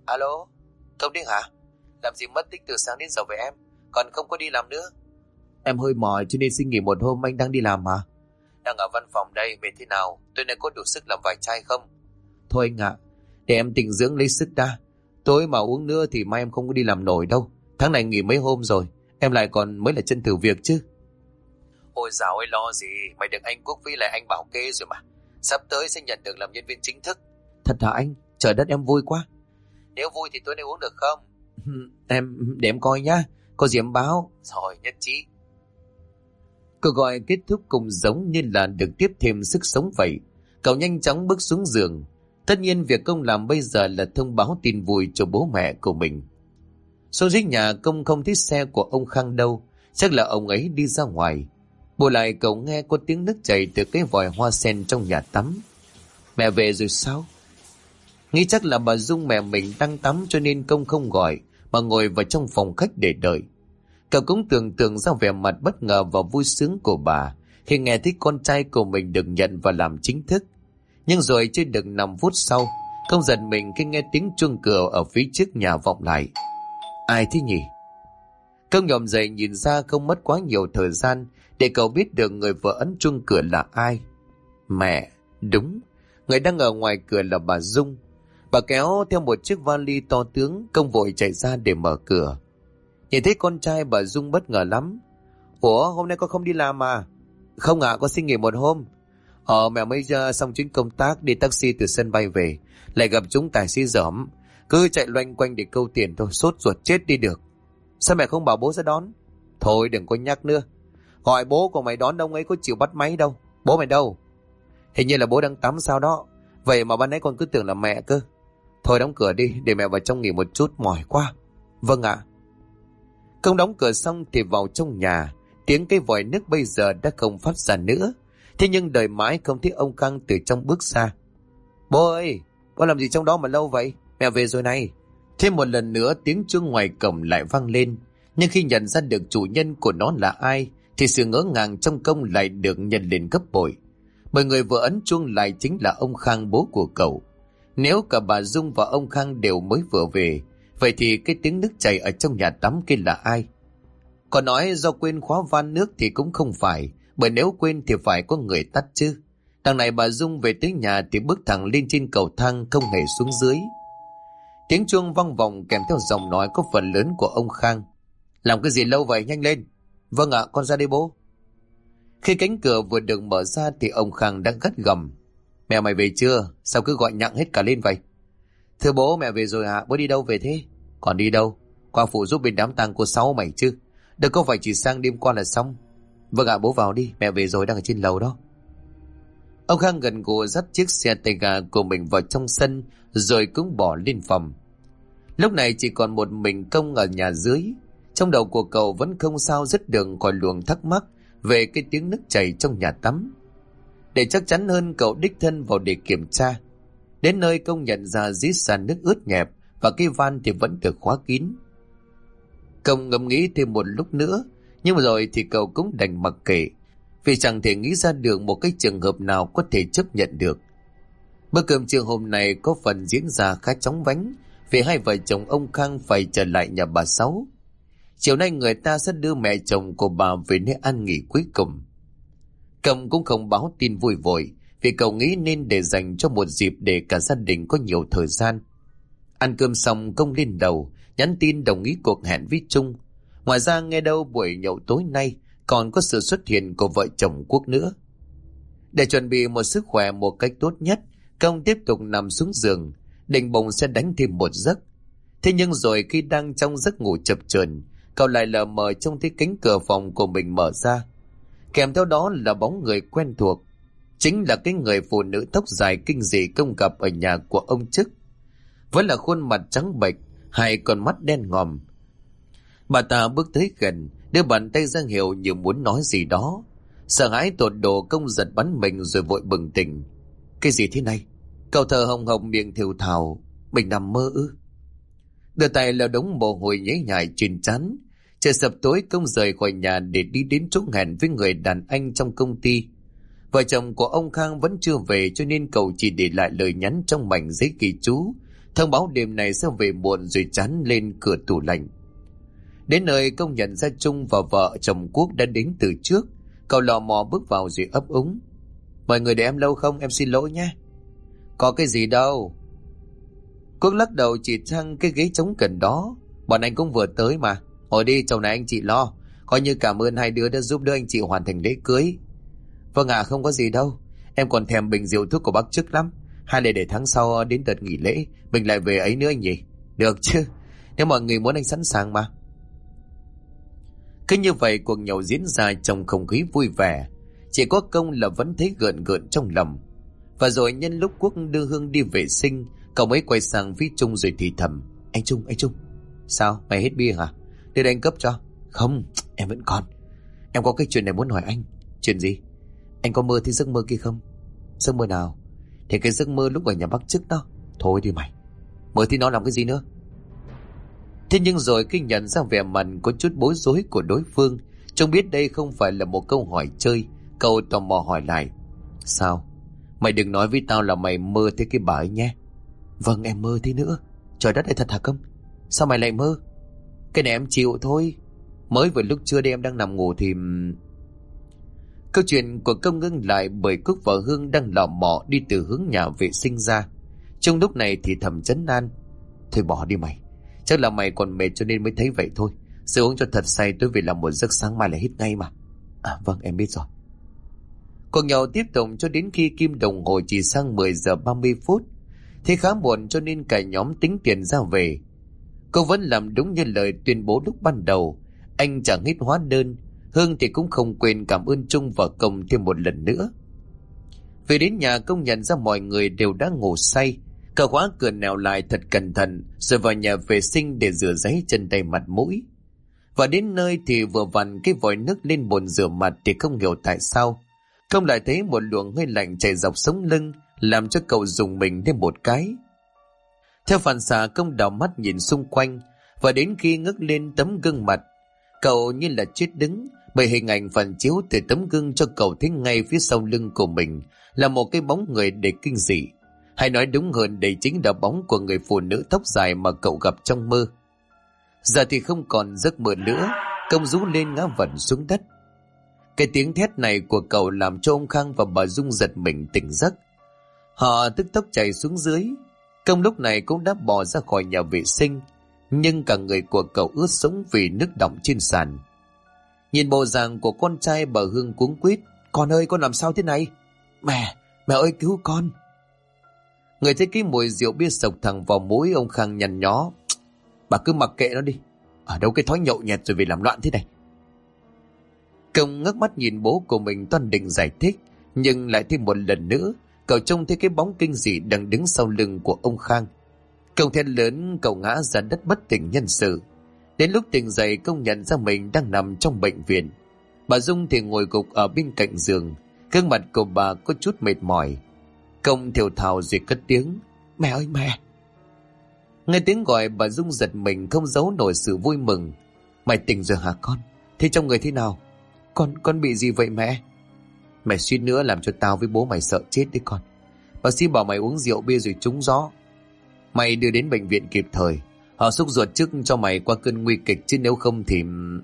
Alo, Công Đinh hả? Làm gì mất tích từ sáng đến giờ vậy em? Còn không có đi làm nữa? Em hơi mỏi cho nên xin nghỉ một hôm, anh đang đi làm mà. Đang ở văn phòng đây, mệt thế nào? Tối nay có đủ sức làm vài chai không? Thôi anh ạ, để em tĩnh dưỡng lấy sức đã. Tối mà uống nữa thì mai em không có đi làm nổi đâu. Tháng này nghỉ mấy hôm rồi, em lại còn mới là chân thử việc chứ. Ôi dạo ơi lo gì, mày được anh Quốc với lại anh Bảo kê rồi mà. Sắp tới sẽ nhận được làm nhân viên chính thức. Thật hả anh? Trời đất, em vui quá. Nếu vui thì tối nay uống được không? Để em coi nhá. Có gì em báo. Rồi, nhất trí. Cuộc gọi kết thúc cũng giống như là được tiếp thêm sức sống vậy. Cậu nhanh chóng bước xuống giường. Tất nhiên việc Công làm bây giờ là thông báo tin vui cho bố mẹ của mình. Xuống dưới nhà Công không thấy xe của ông Khang đâu. Chắc là ông ấy đi ra ngoài. Bù lại cậu nghe có tiếng nước chảy từ cái vòi hoa sen trong nhà tắm. Mẹ về rồi sao? Nghĩ chắc là bà Dung mẹ mình đang tắm cho nên Công không gọi mà ngồi vào trong phòng khách để đợi. Cậu cũng tưởng tượng ra vẻ mặt bất ngờ và vui sướng của bà khi nghe thấy con trai của mình được nhận và làm chính thức. Nhưng rồi chưa được 5 phút sau, Công giật mình khi nghe tiếng chuông cửa ở phía trước nhà vọng lại. Ai thế nhỉ? Công nhòm dậy nhìn ra, không mất quá nhiều thời gian để cậu biết được người vừa ấn chuông cửa là ai. Mẹ, đúng, người đang ở ngoài cửa là bà Dung. Bà kéo theo một chiếc vali to tướng. Công vội chạy ra để mở cửa. Nhìn thấy con trai, bà Dung bất ngờ lắm. Ủa, hôm nay con không đi làm à? Không ạ, con xin nghỉ một hôm. Mẹ mới xong chuyến công tác, đi taxi từ sân bay về, lại gặp chúng tài xế dởm, cứ chạy loanh quanh để câu tiền thôi, sốt ruột chết đi được. Sao mẹ không bảo bố ra đón? Thôi đừng có nhắc nữa. Gọi bố của mày đón, ông ấy có chịu bắt máy đâu. Bố mày đâu? Hình như là bố đang tắm sao đó. Vậy mà ban nãy con cứ tưởng là mẹ cơ. Thôi đóng cửa đi, để mẹ vào trong nghỉ một chút, mỏi quá. Vâng ạ. Công đóng cửa xong thì vào trong nhà. Tiếng cái vòi nước bây giờ đã không phát ra nữa. Thế nhưng đợi mãi không thấy ông Khang từ trong bước ra. Bố ơi, bố làm gì trong đó mà lâu vậy? Mẹ về rồi này. Thêm một lần nữa tiếng chuông ngoài cổng lại vang lên. Nhưng khi nhận ra được chủ nhân của nó là ai thì sự ngỡ ngàng trong Công lại được nhân lên gấp bội. Bởi người vừa ấn chuông lại chính là ông Khang, bố của cậu. Nếu cả bà Dung và ông Khang đều mới vừa về, vậy thì cái tiếng nước chảy ở trong nhà tắm kia là ai? Còn nói do quên khóa van nước thì cũng không phải, bởi nếu quên thì phải có người tắt chứ. Đằng này bà Dung về tới nhà thì bước thẳng lên trên cầu thang, không hề xuống dưới. Tiếng chuông vang vọng kèm theo giọng nói có phần lớn của ông Khang. Làm cái gì lâu vậy, nhanh lên. Vâng ạ, con ra đây bố. Khi cánh cửa vừa được mở ra thì ông Khang đã gắt gầm. Mẹ mày về chưa? Sao cứ gọi nhặng hết cả lên vậy? Thưa bố, mẹ về rồi ạ. Bố đi đâu về thế? Còn đi đâu? Qua phụ giúp bên đám tang cô Sáu mày chứ. Đừng có phải chỉ sang đêm qua là xong. Vâng ạ, bố vào đi, mẹ về rồi, đang ở trên lầu đó. Ông Khang gần gù dắt chiếc xe tay ga của mình vào trong sân rồi cũng bỏ lên phòng. Lúc này chỉ còn một mình Công ở nhà dưới. Trong đầu của cậu vẫn không sao dứt được khỏi luồng thắc mắc về cái tiếng nước chảy trong nhà tắm. Để chắc chắn hơn, cậu đích thân vào để kiểm tra. Đến nơi Công nhận ra dưới sàn nước ướt nhẹp và cái van thì vẫn được khóa kín. Công ngẫm nghĩ thêm một lúc nữa, nhưng rồi thì cậu cũng đành mặc kệ, vì chẳng thể nghĩ ra được một cái trường hợp nào có thể chấp nhận được. Bữa cơm trưa hôm nay có phần diễn ra khá chóng vánh, vì hai vợ chồng ông Khang phải trở lại nhà bà Sáu. Chiều nay người ta sẽ đưa mẹ chồng của bà về nơi ăn nghỉ cuối cùng. Công cũng không báo tin vui vội, vì cậu nghĩ nên để dành cho một dịp để cả gia đình có nhiều thời gian. Ăn cơm xong, Công lên đầu nhắn tin đồng ý cuộc hẹn với Trung. Ngoài ra nghe đâu buổi nhậu tối nay còn có sự xuất hiện của vợ chồng Quốc nữa. Để chuẩn bị một sức khỏe một cách tốt nhất, Công tiếp tục nằm xuống giường, định bụng sẽ đánh thêm một giấc. Thế nhưng rồi khi đang trong giấc ngủ chập chờn, cậu lại lờ mờ trông thấy cánh cửa phòng của mình mở ra. Kèm theo đó là bóng người quen thuộc, chính là cái người phụ nữ tóc dài kinh dị Công gặp ở nhà của ông Chức. Vẫn là khuôn mặt trắng bệch, hai con mắt đen ngòm. Bà ta bước tới gần, đưa bàn tay ra hiệu như muốn nói gì đó. Sợ hãi tột độ, Công giật bắn mình rồi vội bừng tỉnh. Cái gì thế này? Cậu thở hồng hộc, miệng thều thào. Mình nằm mơ ư? Đưa tay leo đống mồ hôi nhễ nhại trên trán. Trời sập tối, Công rời khỏi nhà để đi đến chỗ hẹn với người đàn anh trong công ty. Vợ chồng của ông Khang vẫn chưa về, cho nên cậu chỉ để lại lời nhắn trong mảnh giấy ghi chú thông báo đêm này sẽ về muộn rồi chán lên cửa tủ lạnh. Đến nơi công nhận ra Trung và vợ chồng Quốc đã đến từ trước. Cậu lò mò bước vào rồi ấp úng: "Mọi người để em lâu không? Em xin lỗi nhé." "Có cái gì đâu." Quốc lắc đầu chỉ sang cái ghế trống gần đó: "Bọn anh cũng vừa tới mà. Ngồi đi, chầu này anh chị lo. Coi như cảm ơn hai đứa đã giúp đỡ anh chị hoàn thành lễ cưới." "Vâng ạ, không có gì đâu. Em còn thèm bình rượu thuốc của bác Chức lắm. Hay là để tháng sau đến đợt nghỉ lễ mình lại về ấy nữa anh nhỉ?" "Được chứ, nếu mọi người muốn anh sẵn sàng mà." Cứ như vậy cuộc nhậu diễn ra trong không khí vui vẻ. Chỉ có Công là vẫn thấy gợn gợn trong lòng. Và rồi nhân lúc Quốc đưa Hương đi vệ sinh, cậu mới quay sang phía Trung rồi thì thầm: anh Trung. "Sao, mày hết bia hả? Đưa đây anh cấp cho." "Không, em vẫn còn. Em có cái chuyện này muốn hỏi anh." "Chuyện gì?" "Anh có mơ thấy giấc mơ kia không?" "Giấc mơ nào?" "Thì cái giấc mơ lúc ở nhà bác Chức đó." "Thôi đi mày, mơ thì nó làm cái gì nữa?" Thế nhưng rồi khi nhận ra vẻ mặt có chút bối rối của đối phương, Trung biết đây không phải là một câu hỏi chơi. Cậu tò mò hỏi lại: "Sao? Mày đừng nói với tao là mày mơ thấy cái bà ấy nhé." "Vâng, em mơ thế nữa." "Trời đất ơi, thật hả Công? Sao mày lại mơ?" "Cái này em chịu thôi. Mới vừa lúc trưa đây em đang nằm ngủ thì..." Câu chuyện của Công ngưng lại bởi Cúc và Hương đang lò mò đi từ hướng nhà vệ sinh ra. Trong lúc này thì thầm trấn an: "Thôi bỏ đi mày. Chắc là mày còn mệt cho nên mới thấy vậy thôi. Sự uống cho thật say, tối về làm một giấc sáng mai là hết ngay mà." Vâng, em biết rồi." Cuộc nhậu tiếp tục cho đến khi kim đồng hồ chỉ sang 10 giờ 30 phút. Thế khá muộn cho nên cả nhóm tính tiền ra về. Cô vẫn làm đúng như lời tuyên bố lúc ban đầu. Anh chẳng hết hóa đơn. Hương thì cũng không quên cảm ơn Trung và Công thêm một lần nữa. Về đến nhà, Công nhận ra mọi người đều đã ngủ say. Cậu khóa cửa nẻo lại thật cẩn thận rồi vào nhà vệ sinh để rửa ráy chân tay mặt mũi. Và đến nơi thì vừa vặn cái vòi nước lên bồn rửa mặt thì không hiểu tại sao Công lại thấy một luồng hơi lạnh chảy dọc sống lưng, làm cho cậu rùng mình thêm một cái. Theo phản xạ, Công đảo mắt nhìn xung quanh, và đến khi ngước lên tấm gương mặt, cậu như là chết đứng, bởi hình ảnh phản chiếu từ tấm gương cho cậu thấy ngay phía sau lưng của mình là một cái bóng người đầy kinh dị. Hay nói đúng hơn, đây chính là bóng của người phụ nữ tóc dài mà cậu gặp trong mơ. Giờ thì không còn giấc mơ nữa, Công rú lên ngã vẩn xuống đất. Cái tiếng thét này của cậu làm cho ông Khang và bà Dung giật mình tỉnh giấc. Họ tức tốc chạy xuống dưới. Công lúc này cũng đã bò ra khỏi nhà vệ sinh, nhưng cả người của cậu ướt sũng vì nước đọng trên sàn. Nhìn bộ dạng của con trai, bà Hương cuống quýt: "Con ơi, con làm sao thế này?" Mẹ ơi, cứu con!" Người thấy cái mùi rượu bia sộc thẳng vào mũi, ông Khang nhăn nhó: "Bà cứ mặc kệ nó đi. Ở đâu cái thói nhậu nhẹt rồi vì làm loạn thế này?" Công ngước mắt nhìn bố của mình, toan định giải thích, nhưng lại thêm một lần nữa cậu trông thấy cái bóng kinh dị đang đứng sau lưng của ông Khang. Cậu thét lớn, cậu ngã ra đất bất tỉnh nhân sự. Đến lúc tỉnh dậy, Công nhận ra mình đang nằm trong bệnh viện. Bà Dung thì ngồi gục ở bên cạnh giường, gương mặt của bà có chút mệt mỏi. Công thều thào rồi cất tiếng: "Mẹ ơi mẹ!" Nghe tiếng gọi, bà Dung giật mình không giấu nổi sự vui mừng. "Mày tỉnh rồi hả con? Thế trong người thế nào?" Con bị gì vậy mẹ?" "Mày suýt nữa làm cho tao với bố mày sợ chết đấy con. Bác sĩ bảo mày uống rượu bia rồi trúng gió. Mày đưa đến bệnh viện kịp thời. Họ xúc ruột trước cho mày qua cơn nguy kịch, chứ nếu không thì..."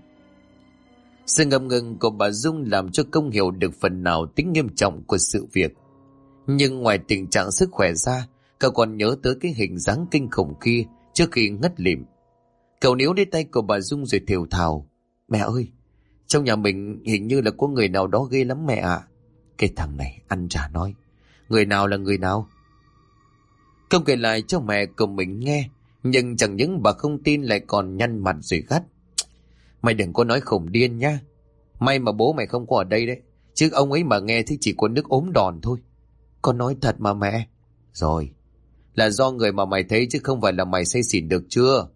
Sự ngập ngừng của bà Dung làm cho Công hiểu được phần nào tính nghiêm trọng của sự việc. Nhưng ngoài tình trạng sức khỏe ra, cậu còn nhớ tới cái hình dáng kinh khủng kia trước khi ngất lịm. Cậu níu lấy tay của bà Dung rồi thều thào: "Mẹ ơi, trong nhà mình hình như là có người nào đó ghê lắm mẹ ạ." "Cái thằng này ăn chả nói. Người nào là người nào?" Công kể lại cho mẹ của mình nghe, nhưng chẳng những bà không tin lại còn nhăn mặt rồi gắt: "Mày đừng có nói khủng điên nhá. May mà bố mày không có ở đây đấy, chứ ông ấy mà nghe thì chỉ có nước ốm đòn thôi." "Con nói thật mà mẹ." "Rồi, là do người mà mày thấy chứ không phải là mày say xỉn, được chưa?"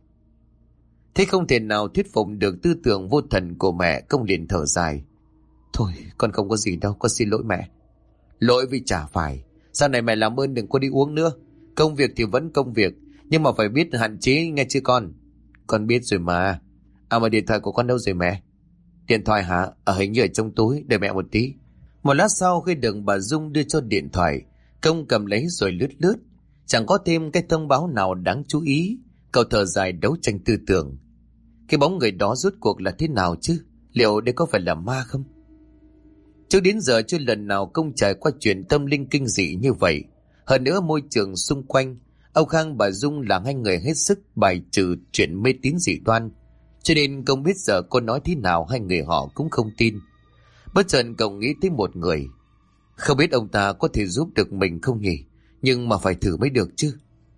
Thế không thể nào thuyết phục được tư tưởng vô thần của mẹ, Công liền thở dài: "Thôi, con không có gì đâu, con xin lỗi mẹ." "Lỗi vì chả phải. Sau này mẹ làm ơn đừng có đi uống nữa. Công việc thì vẫn công việc, nhưng mà phải biết hạn chế nghe chưa con?" "Con biết rồi mà. Mà điện thoại của con đâu rồi mẹ?" "Điện thoại hả? Hình như ở trong túi, đợi mẹ một tí." Một lát sau, khi được bà Dung đưa cho điện thoại, Công cầm lấy rồi lướt lướt. Chẳng có thêm cái thông báo nào đáng chú ý. Cậu thở dài đấu tranh tư tưởng. Cái bóng người đó rốt cuộc là thế nào chứ? Liệu đây có phải là ma không? Trước đến giờ chưa lần nào Công trải qua chuyện tâm linh kinh dị như vậy. Hơn nữa môi trường xung quanh, ông Khang bà Dung là hai người hết sức bài trừ chuyện mê tín dị đoan. Cho nên Công biết giờ cô nói thế nào hai người họ cũng không tin. Bất chợt cậu nghĩ tới một người. Không biết ông ta có thể giúp được mình không nhỉ? Nhưng mà phải thử mới được chứ.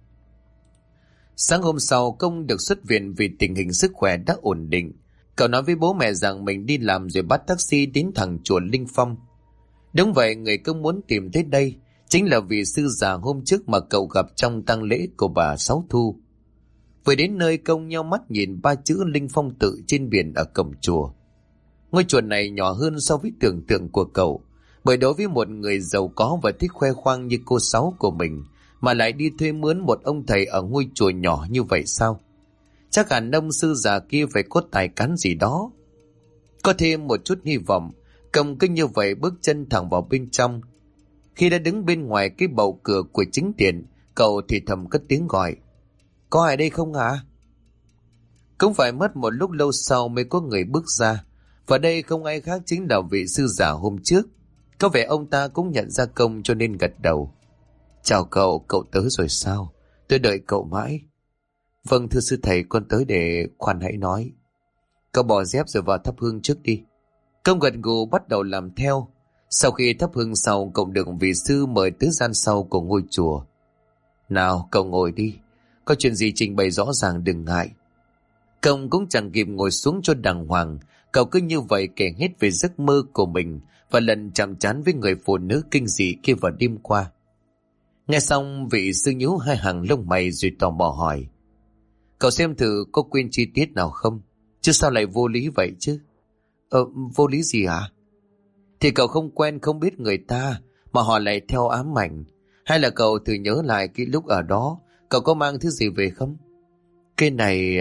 Sáng hôm sau Công được xuất viện vì tình hình sức khỏe đã ổn định. Cậu nói với bố mẹ rằng mình đi làm rồi bắt taxi đến thẳng chùa Linh Phong. Đúng vậy, người Công muốn tìm tới đây chính là vị sư già hôm trước mà cậu gặp trong tang lễ của bà Sáu Thu. Vừa đến nơi Công nheo mắt nhìn ba chữ Linh Phong tự trên biển ở cổng chùa. Ngôi chùa này nhỏ hơn so với tưởng tượng của cậu, bởi đối với một người giàu có và thích khoe khoang như cô Sáu của mình mà lại đi thuê mướn một ông thầy ở ngôi chùa nhỏ như vậy sao? Chắc hẳn ông sư già kia phải có tài cán gì đó. Có thêm một chút hy vọng, Công cứ như vậy bước chân thẳng vào bên trong. Khi đã đứng bên ngoài cái bầu cửa của chính điện, cậu thì thầm cất tiếng gọi. Có ai đây không hả? Cũng phải mất một lúc lâu sau mới có người bước ra. Và đây không ai khác chính là vị sư giả hôm trước. Có vẻ ông ta cũng nhận ra Công cho nên gật đầu. Chào cậu, cậu tới rồi sao? Tôi đợi cậu mãi. Vâng thưa sư thầy, con tới để khoan hãy nói. Cậu bỏ dép rồi vào thắp hương trước đi. Công gật gù bắt đầu làm theo. Sau khi thắp hương xong, cậu được vị sư mời tới gian sau của ngôi chùa. Nào cậu ngồi đi, có chuyện gì trình bày rõ ràng đừng ngại. Công cũng chẳng kịp ngồi xuống cho đàng hoàng. Cậu cứ như vậy kể hết về giấc mơ của mình và lần chạm trán với người phụ nữ kinh dị kia vào đêm qua. Nghe xong vị sư nhíu hai hàng lông mày rồi tò mò hỏi. Cậu xem thử có quên chi tiết nào không? Chứ sao lại vô lý vậy chứ? Vô lý gì hả? Thì cậu không quen không biết người ta mà họ lại theo ám ảnh. Hay là cậu thử nhớ lại cái lúc ở đó cậu có mang thứ gì về không? Cái này...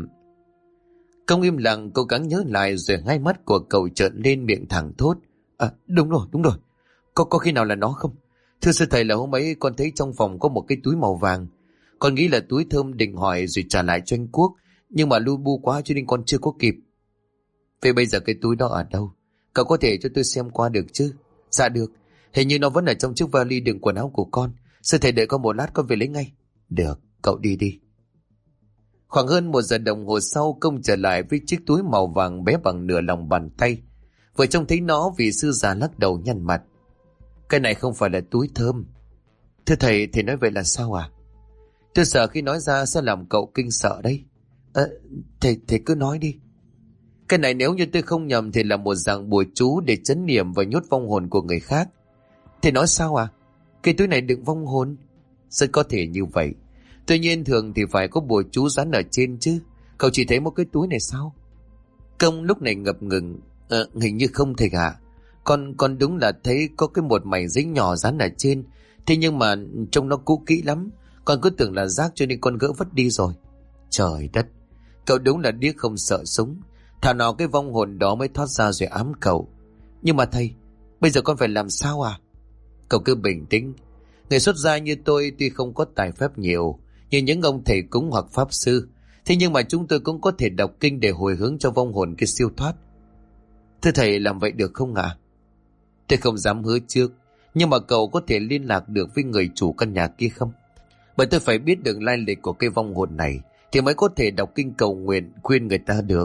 Công im lặng cố gắng nhớ lại rồi hai mắt của cậu trợn lên miệng thẳng thốt. Đúng rồi. Có khi nào là nó không? Thưa sư thầy là hôm ấy con thấy trong phòng có một cái túi màu vàng. Con nghĩ là túi thơm định hỏi rồi trả lại cho anh Quốc. Nhưng mà lu bu quá cho nên con chưa có kịp. Vậy bây giờ cái túi đó ở đâu? Cậu có thể cho tôi xem qua được chứ? Dạ được. Hình như nó vẫn ở trong chiếc vali đựng quần áo của con. Sư thầy đợi con một lát con về lấy ngay. Được, cậu đi đi. Khoảng hơn 1 giờ đồng hồ sau Công trở lại với chiếc túi màu vàng bé bằng nửa lòng bàn tay. Vừa trông thấy nó vị sư già lắc đầu nhăn mặt. Cái này không phải là túi thơm. Thưa thầy nói vậy là sao à? Tôi sợ khi nói ra sẽ làm cậu kinh sợ đấy. Thầy cứ nói đi. Cái này nếu như tôi không nhầm thì là một dạng bùa chú để trấn niệm và nhốt vong hồn của người khác. Thầy nói sao à? Cái túi này đựng vong hồn? Rất có thể như vậy. Tuy nhiên thường thì phải có bùa chú dán ở trên chứ. Cậu chỉ thấy một cái túi này sao? Công lúc này ngập ngừng. Hình như không thầy ạ. Con đúng là thấy có cái một mảnh giấy nhỏ dán ở trên. Thế nhưng mà trông nó cũ kỹ lắm. Con cứ tưởng là rác cho nên con gỡ vứt đi rồi. Trời đất, cậu đúng là điếc không sợ súng. Thảo nào cái vong hồn đó mới thoát ra rồi ám cậu. Nhưng mà thầy, bây giờ con phải làm sao à? Cậu cứ bình tĩnh. Người xuất gia như tôi tuy không có tài phép nhiều như những ông thầy cúng hoặc pháp sư, thế nhưng mà chúng tôi cũng có thể đọc kinh để hồi hướng cho vong hồn cái siêu thoát. Thưa thầy làm vậy được không ạ? Tôi không dám hứa trước, nhưng mà cậu có thể liên lạc được với người chủ căn nhà kia không? Bởi tôi phải biết được lai lịch của cái vong hồn này thì mới có thể đọc kinh cầu nguyện khuyên người ta được.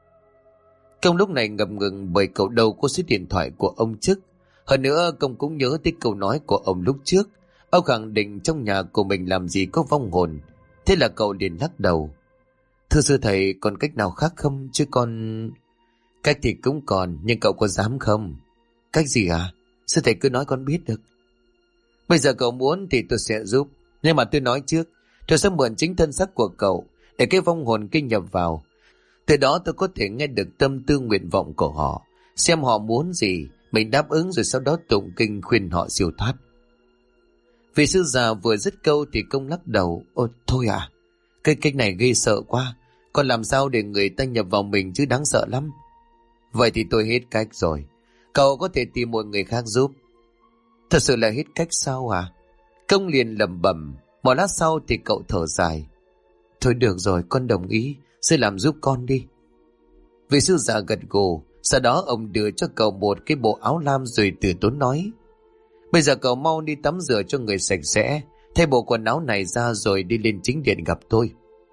Công lúc này ngập ngừng bởi cậu đâu có số điện thoại của ông chức. Hơn nữa Công cũng nhớ tới câu nói của ông lúc trước. Ông khẳng định trong nhà của mình làm gì có vong hồn. Thế là cậu liền lắc đầu. Thưa sư thầy còn cách nào khác không chứ con... Cách thì cũng còn, nhưng cậu có dám không? Cách gì à? Sư thầy cứ nói con biết được. Bây giờ cậu muốn thì tôi sẽ giúp. Nhưng mà tôi nói trước, tôi sẽ mượn chính thân xác của cậu để cái vong hồn kinh nhập vào. Từ đó tôi có thể nghe được tâm tư nguyện vọng của họ, xem họ muốn gì, mình đáp ứng rồi sau đó tụng kinh khuyên họ siêu thoát. Vị sư già vừa dứt câu thì Công lắc đầu. Ôi thôi à, cái cách này ghê sợ quá. Còn làm sao để người ta nhập vào mình chứ, đáng sợ lắm. Vậy thì tôi hết cách rồi. Cậu có thể tìm một người khác giúp. Thật sự là hết cách sao à? Công liền lẩm bẩm. Một lát sau thì cậu thở dài. Thôi được rồi, con đồng ý, sư làm giúp con đi. Vị sư già gật gù. Sau đó ông đưa cho cậu một cái bộ áo lam rồi từ tốn nói. Bây giờ cậu mau đi tắm rửa cho người sạch sẽ, thay bộ quần áo này ra rồi đi lên chính điện gặp tôi.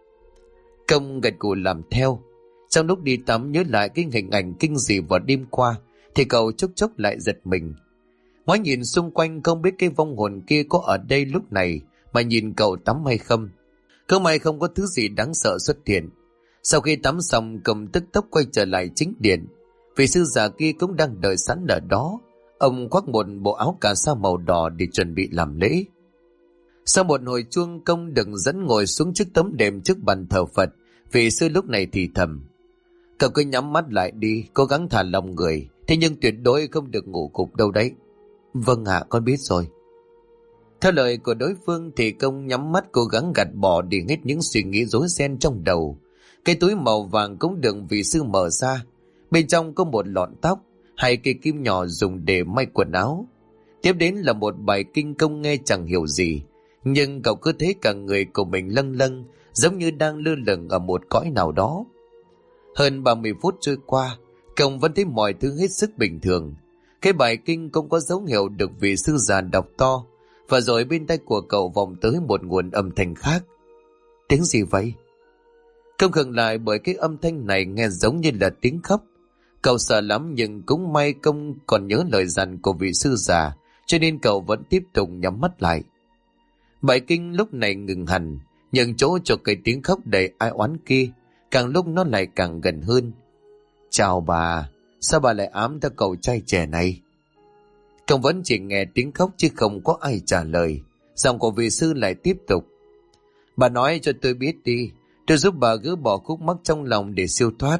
Công gật gù làm theo. Trong lúc đi tắm nhớ lại cái hình ảnh kinh dị vào đêm qua thì cậu chốc chốc lại giật mình. Ngoái nhìn xung quanh không biết cái vong hồn kia có ở đây lúc này mà nhìn cậu tắm hay không. Cơ may không có thứ gì đáng sợ xuất hiện. Sau khi tắm xong, Công tức tốc quay trở lại chính điện. Vị sư già kia cũng đang đợi sẵn ở đó. Ông khoác một bộ áo cà sa màu đỏ để chuẩn bị làm lễ. Sau một hồi chuông, Công được dẫn ngồi xuống chiếc tấm đệm trước bàn thờ Phật. Vị sư lúc này thì thầm. Cậu cứ nhắm mắt lại đi, cố gắng thả lòng người, thế nhưng tuyệt đối không được ngủ gục đâu đấy. Vâng ạ, con biết rồi. Theo lời của đối phương thì Công nhắm mắt cố gắng gạt bỏ đi hết những suy nghĩ rối ren trong đầu. Cái túi màu vàng cũng được vị sư mở ra. Bên trong có một lọn tóc, 2 cây kim nhỏ dùng để may quần áo. Tiếp đến là một bài kinh Công nghe chẳng hiểu gì, nhưng cậu cứ thấy cả người của mình lâng lâng, giống như đang lơ lửng ở một cõi nào đó. Hơn 30 phút trôi qua, Công vẫn thấy mọi thứ hết sức bình thường. Cái bài kinh cũng có dấu hiệu được vị sư già đọc to, và rồi bên tai của cậu vọng tới một nguồn âm thanh khác. Tiếng gì vậy? Công khựng lại bởi cái âm thanh này nghe giống như là tiếng khóc. Cậu sợ lắm nhưng cũng may Công còn nhớ lời dặn của vị sư già, cho nên cậu vẫn tiếp tục nhắm mắt lại. Bài kinh lúc này ngừng hẳn, nhưng chỗ cho cái tiếng khóc đầy ai oán kia, càng lúc nó lại càng gần hơn. Chào bà, sao bà lại ám theo cậu trai trẻ này? Công vẫn chỉ nghe tiếng khóc chứ không có ai trả lời. Giọng của vị sư lại tiếp tục. Bà nói cho tôi biết đi, tôi giúp bà gỡ bỏ khúc mắc trong lòng để siêu thoát.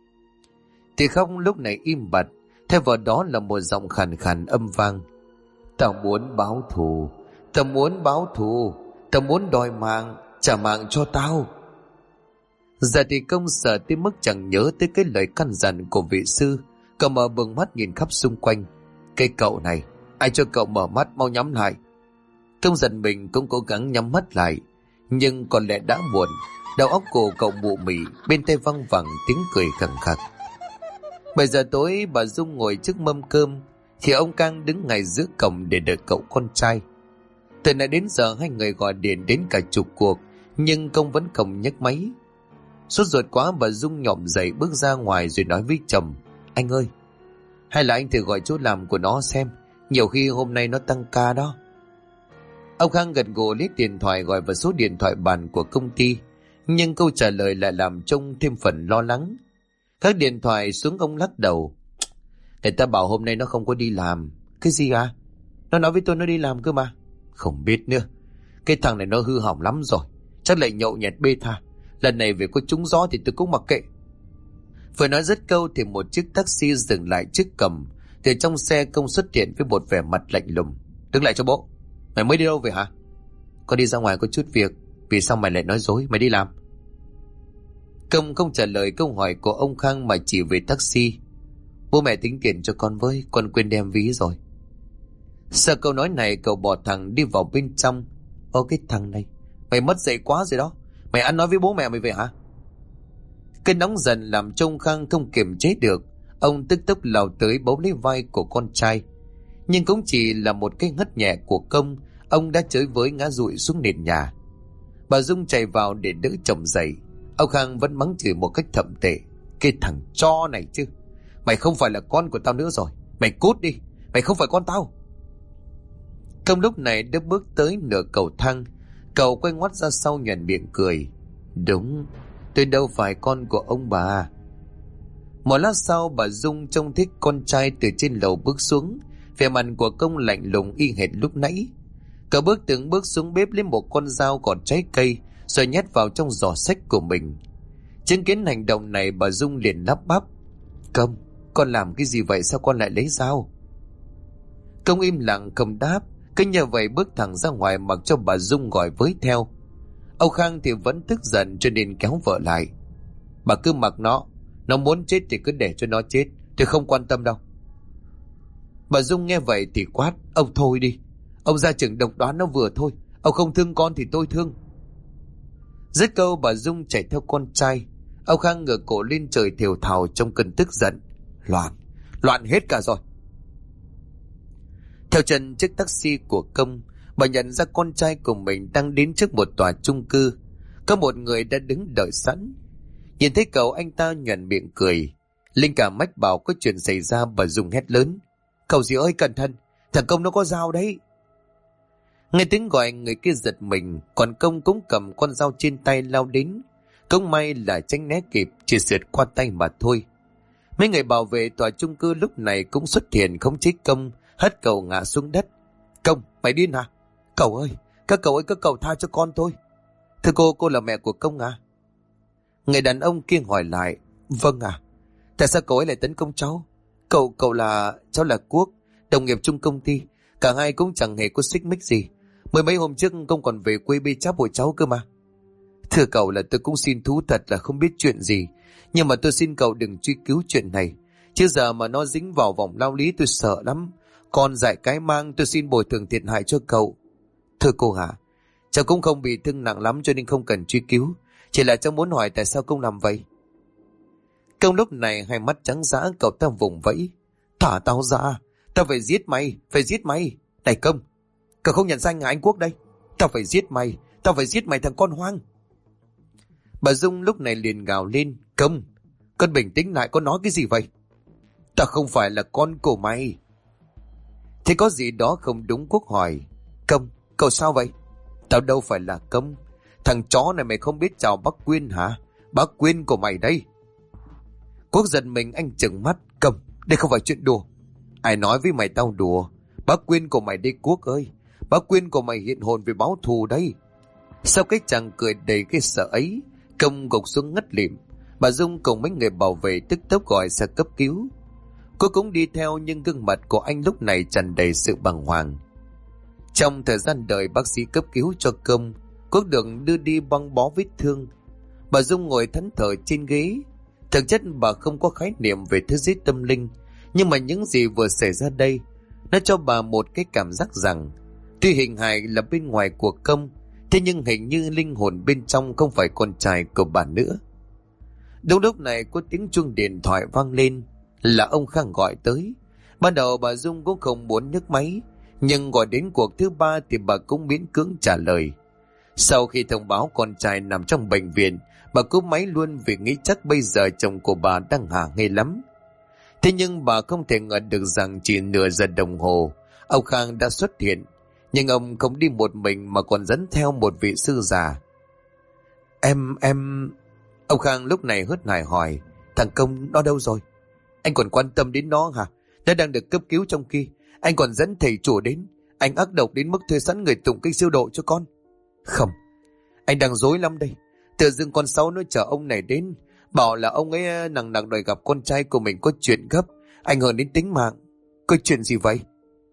Thì khóc lúc này im bặt, theo vào đó là một giọng khàn khàn âm vang. Tao muốn báo thù, tao muốn báo thù, tao muốn đòi mạng, trả mạng cho tao. Giờ thì Công sợ tới mức chẳng nhớ tới cái lời căn dặn của vị sư. Cậu mở bừng mắt nhìn khắp xung quanh. Cái cậu này, ai cho cậu mở mắt, mau nhắm lại. Công giận mình cũng cố gắng nhắm mắt lại, nhưng có lẽ đã muộn. Đầu óc của cậu mụ mị, bên tai văng vẳng tiếng cười khẳng khặc. 7 giờ tối, bà Dung ngồi trước mâm cơm thì ông Cang đứng ngay giữa cổng để đợi cậu con trai. Từ nãy đến giờ 2 người gọi điện đến cả chục cuộc, nhưng Công vẫn không nhấc máy. Sốt ruột quá, bà Dung nhổm dậy bước ra ngoài rồi nói với chồng. Anh ơi, hay là anh thử gọi chỗ làm của nó xem, nhiều khi hôm nay nó tăng ca đó. Ông Khang gật gù lấy điện thoại gọi vào số điện thoại bàn của công ty, nhưng câu trả lời lại làm trông thêm phần lo lắng. Các điện thoại xuống, ông lắc đầu. Người ta bảo hôm nay nó không có đi làm. Cái gì à? Nó nói với tôi nó đi làm cơ mà. Không biết nữa. Cái thằng này nó hư hỏng lắm rồi, chắc lại nhậu nhẹt bê tha. Lần này về có trúng gió thì tôi cũng mặc kệ. Vừa nói dứt câu thì một chiếc taxi dừng lại trước cổng. Từ trong xe Công xuất hiện với một vẻ mặt lạnh lùng. Đứng lại cho bố. Mày mới đi đâu về hả? Con đi ra ngoài có chút việc. Vì sao mày lại nói dối? Mày đi làm? Công không trả lời câu hỏi của ông Khang mà chỉ về taxi. Bố mẹ tính tiền cho con với, con quên đem ví rồi. Sau câu nói này cậu bỏ thẳng đi vào bên trong. Ô cái thằng này, mày mất dạy quá rồi đó. Mày ăn nói với bố mẹ mày về hả? Cái nóng dần làm cho ông Khang không kiềm chế được. Ông tức tốc lao tới bấu lấy vai của con trai. Nhưng cũng chỉ là một cái ngất nhẹ của Công, ông đã chới với ngã rụi xuống nền nhà. Bà Dung chạy vào để đỡ chồng dậy. Ông Khang vẫn mắng chửi một cách thậm tệ. Cái thằng cho này chứ, mày không phải là con của tao nữa rồi. Mày cút đi, mày không phải con tao. Công lúc này đã bước tới nửa cầu thang. Cậu quay ngoắt ra sau nhoẻn miệng cười. Đúng, tôi đâu phải con của ông bà. Một lát sau, bà Dung trông thấy con trai từ trên lầu bước xuống. Vẻ mặt của Công lạnh lùng y hệt lúc nãy. Cậu bước từng bước xuống bếp lấy một con dao gọt trái cây rồi nhét vào trong giỏ xách của mình. Chứng kiến hành động này, bà Dung liền lắp bắp. Công, con làm cái gì vậy, sao con lại lấy dao? Công im lặng không đáp, cứ như vậy bước thẳng ra ngoài mặc cho bà Dung gọi với theo. Ông Khang thì vẫn tức giận cho nên kéo vợ lại. Bà cứ mặc nó muốn chết thì cứ để cho nó chết, tôi không quan tâm đâu. Bà Dung nghe vậy thì quát. Ông thôi đi, ông ra chừng độc đoán nó vừa thôi. Ông không thương con thì tôi thương. Dứt câu bà Dung chạy theo con trai. Ông Khang ngửa cổ lên trời thều thào trong cơn tức giận. Loạn hết cả rồi. Theo chân chiếc taxi của Công, bà nhận ra con trai của mình đang đến trước một tòa chung cư. Có một người đã đứng đợi sẵn. Nhìn thấy cậu, anh ta nhoẻn miệng cười. Linh cả mách bảo có chuyện xảy ra, bà Dung hét lớn. Cậu gì ơi, cẩn thận, thằng Công nó có dao đấy. Nghe tiếng gọi, người kia giật mình, còn Công cũng cầm con dao trên tay lao đến. Cũng may là tránh né kịp, chỉ sượt qua tay mà thôi. Mấy người bảo vệ tòa chung cư lúc này cũng xuất hiện khống chế Công, hất cậu ngã xuống đất. Công, mày điên hả? Cậu ơi, các cậu tha cho con tôi. Thưa cô là mẹ của Công à? Người đàn ông kia hỏi lại. Vâng à. Tại sao cậu ấy lại tấn công cháu? Cháu là Quốc, đồng nghiệp chung công ty. Cả hai cũng chẳng hề có xích mích gì. Mười mấy hôm trước Công còn về quê bê cháp bội cháu cơ mà. Thưa cậu là tôi cũng xin thú thật là không biết chuyện gì. Nhưng mà tôi xin cậu đừng truy cứu chuyện này. Chứ giờ mà nó dính vào vòng lao lý tôi sợ lắm. Con dại cái mang, tôi xin bồi thường thiệt hại cho cậu. Thưa cô hả? Cháu cũng không bị thương nặng lắm cho nên không cần truy cứu. Chỉ là cháu muốn hỏi tại sao Công làm vậy. Công lúc này hai mắt trắng dã, cậu ta vùng vẫy. Thả tao ra, tao phải giết mày. Này Công, cậu không nhận ra anh Quốc đây. Tao phải giết mày thằng con hoang. Bà Dung lúc này liền gào lên. Công, con bình tĩnh lại, con nói cái gì vậy? Tao không phải là con của mày. Thế có gì đó không đúng? Quốc hỏi. Công, cậu sao vậy? Tao đâu phải là Công. Thằng chó này mày không biết chào bác Quyên hả? Bác Quyên của mày đây. Quốc giật mình, anh trừng mắt. Công, đây không phải chuyện đùa. Ai nói với mày tao đùa? Bác Quyên của mày đây Quốc ơi. Bác Quyên của mày hiện hồn về báo thù đây. Sau cái chàng cười đầy cái sợ ấy, Công gục xuống ngất lịm. Bà Dung cùng mấy người bảo vệ tức tốc gọi xe cấp cứu. Cô cũng đi theo, nhưng gương mặt của anh lúc này tràn đầy sự bàng hoàng. Trong thời gian đợi bác sĩ cấp cứu cho Công, Quốc được đưa đi băng bó vết thương. Bà Dung ngồi thẫn thờ trên ghế. Thực chất bà không có khái niệm về thứ giết tâm linh, nhưng mà những gì vừa xảy ra đây, nó cho bà một cái cảm giác rằng tuy hình hài là bên ngoài của Công, thế nhưng hình như linh hồn bên trong không phải con trai của bà nữa. Đúng lúc này có tiếng chuông điện thoại vang lên, là ông Khang gọi tới. Ban đầu bà Dung cũng không muốn nhấc máy, nhưng gọi đến cuộc thứ ba thì bà cũng miễn cưỡng trả lời. Sau khi thông báo con trai nằm trong bệnh viện, bà cúp máy luôn vì nghĩ chắc bây giờ chồng của bà đang hả hê lắm. Thế nhưng bà không thể ngờ được rằng chỉ nửa giờ đồng hồ, ông Khang đã xuất hiện. Nhưng ông không đi một mình mà còn dẫn theo một vị sư già. Em... Ông Khang lúc này hớt hải hỏi. Thằng Công nó đâu rồi? Anh còn quan tâm đến nó hả? Nó đang được cấp cứu, trong khi anh còn dẫn thầy chùa đến. Anh ác độc đến mức thuê sẵn người tụng kinh siêu độ cho con. Không, anh đang dối lắm đây. Tự dưng con Sáu nó chở ông này đến, bảo là ông ấy nặng đòi gặp con trai của mình có chuyện gấp, ảnh hưởng đến tính mạng. Có chuyện gì vậy?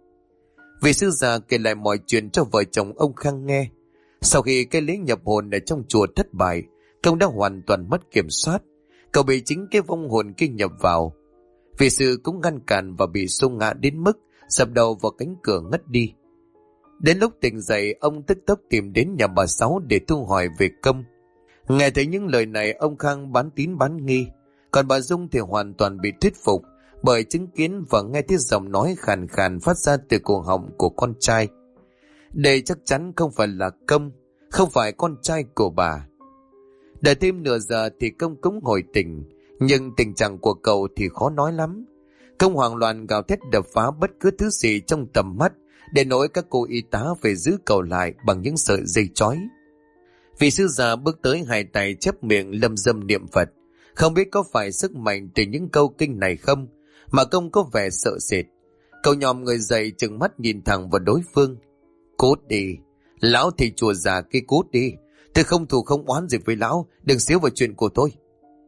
Vị sư già kể lại mọi chuyện cho vợ chồng ông Khang nghe. Sau khi cái lễ nhập hồn ở trong chùa thất bại, Công đã hoàn toàn mất kiểm soát. Cậu bị chính cái vong hồn kia nhập vào. Vị sư cũng ngăn cản và bị xô ngã đến mức sập đầu vào cánh cửa ngất đi. Đến lúc tỉnh dậy, ông tức tốc tìm đến nhà bà Sáu để thu hỏi về Công. Nghe thấy những lời này, ông Khang bán tín bán nghi, còn bà Dung thì hoàn toàn bị thuyết phục bởi chứng kiến và nghe thấy giọng nói khàn khàn phát ra từ cổ họng của con trai. Đây chắc chắn không phải là Công, không phải con trai của bà. Đợi thêm nửa giờ thì Công cũng hồi tỉnh, nhưng tình trạng của cậu thì khó nói lắm. Công hoảng loạn gào thét đập phá bất cứ thứ gì trong tầm mắt, để nỗi các cô y tá phải giữ cậu lại bằng những sợi dây trói. Vị sư già bước tới, hai tay chép miệng lâm dâm niệm Phật. Không biết có phải sức mạnh từ những câu kinh này không, mà Công có vẻ sợ sệt. Cậu nhòm người dậy, trừng mắt nhìn thẳng vào đối phương. Cút đi, lão thầy chùa già kia, cút đi. Tôi không thù không oán gì với lão, đừng xíu vào chuyện của tôi.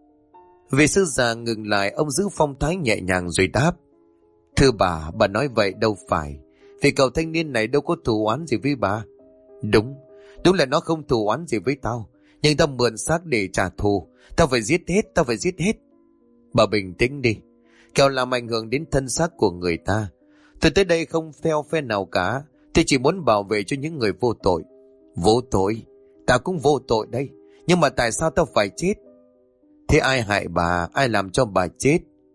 Vị sư già ngừng lại, ông giữ phong thái nhẹ nhàng rồi đáp. Thưa bà nói vậy đâu phải. Vì cậu thanh niên này đâu có thù oán gì với bà. Đúng là nó không thù oán gì với tao, nhưng tao mượn xác để trả thù. Tao phải giết hết. Bà bình tĩnh đi, kẻo làm ảnh hưởng đến thân xác của người ta. Tôi tới đây không theo phe nào cả, tôi chỉ muốn bảo vệ cho những người vô tội. Vô tội, tao cũng vô tội đây. Nhưng mà tại sao tao phải chết? Thế ai hại bà, ai làm cho bà chết?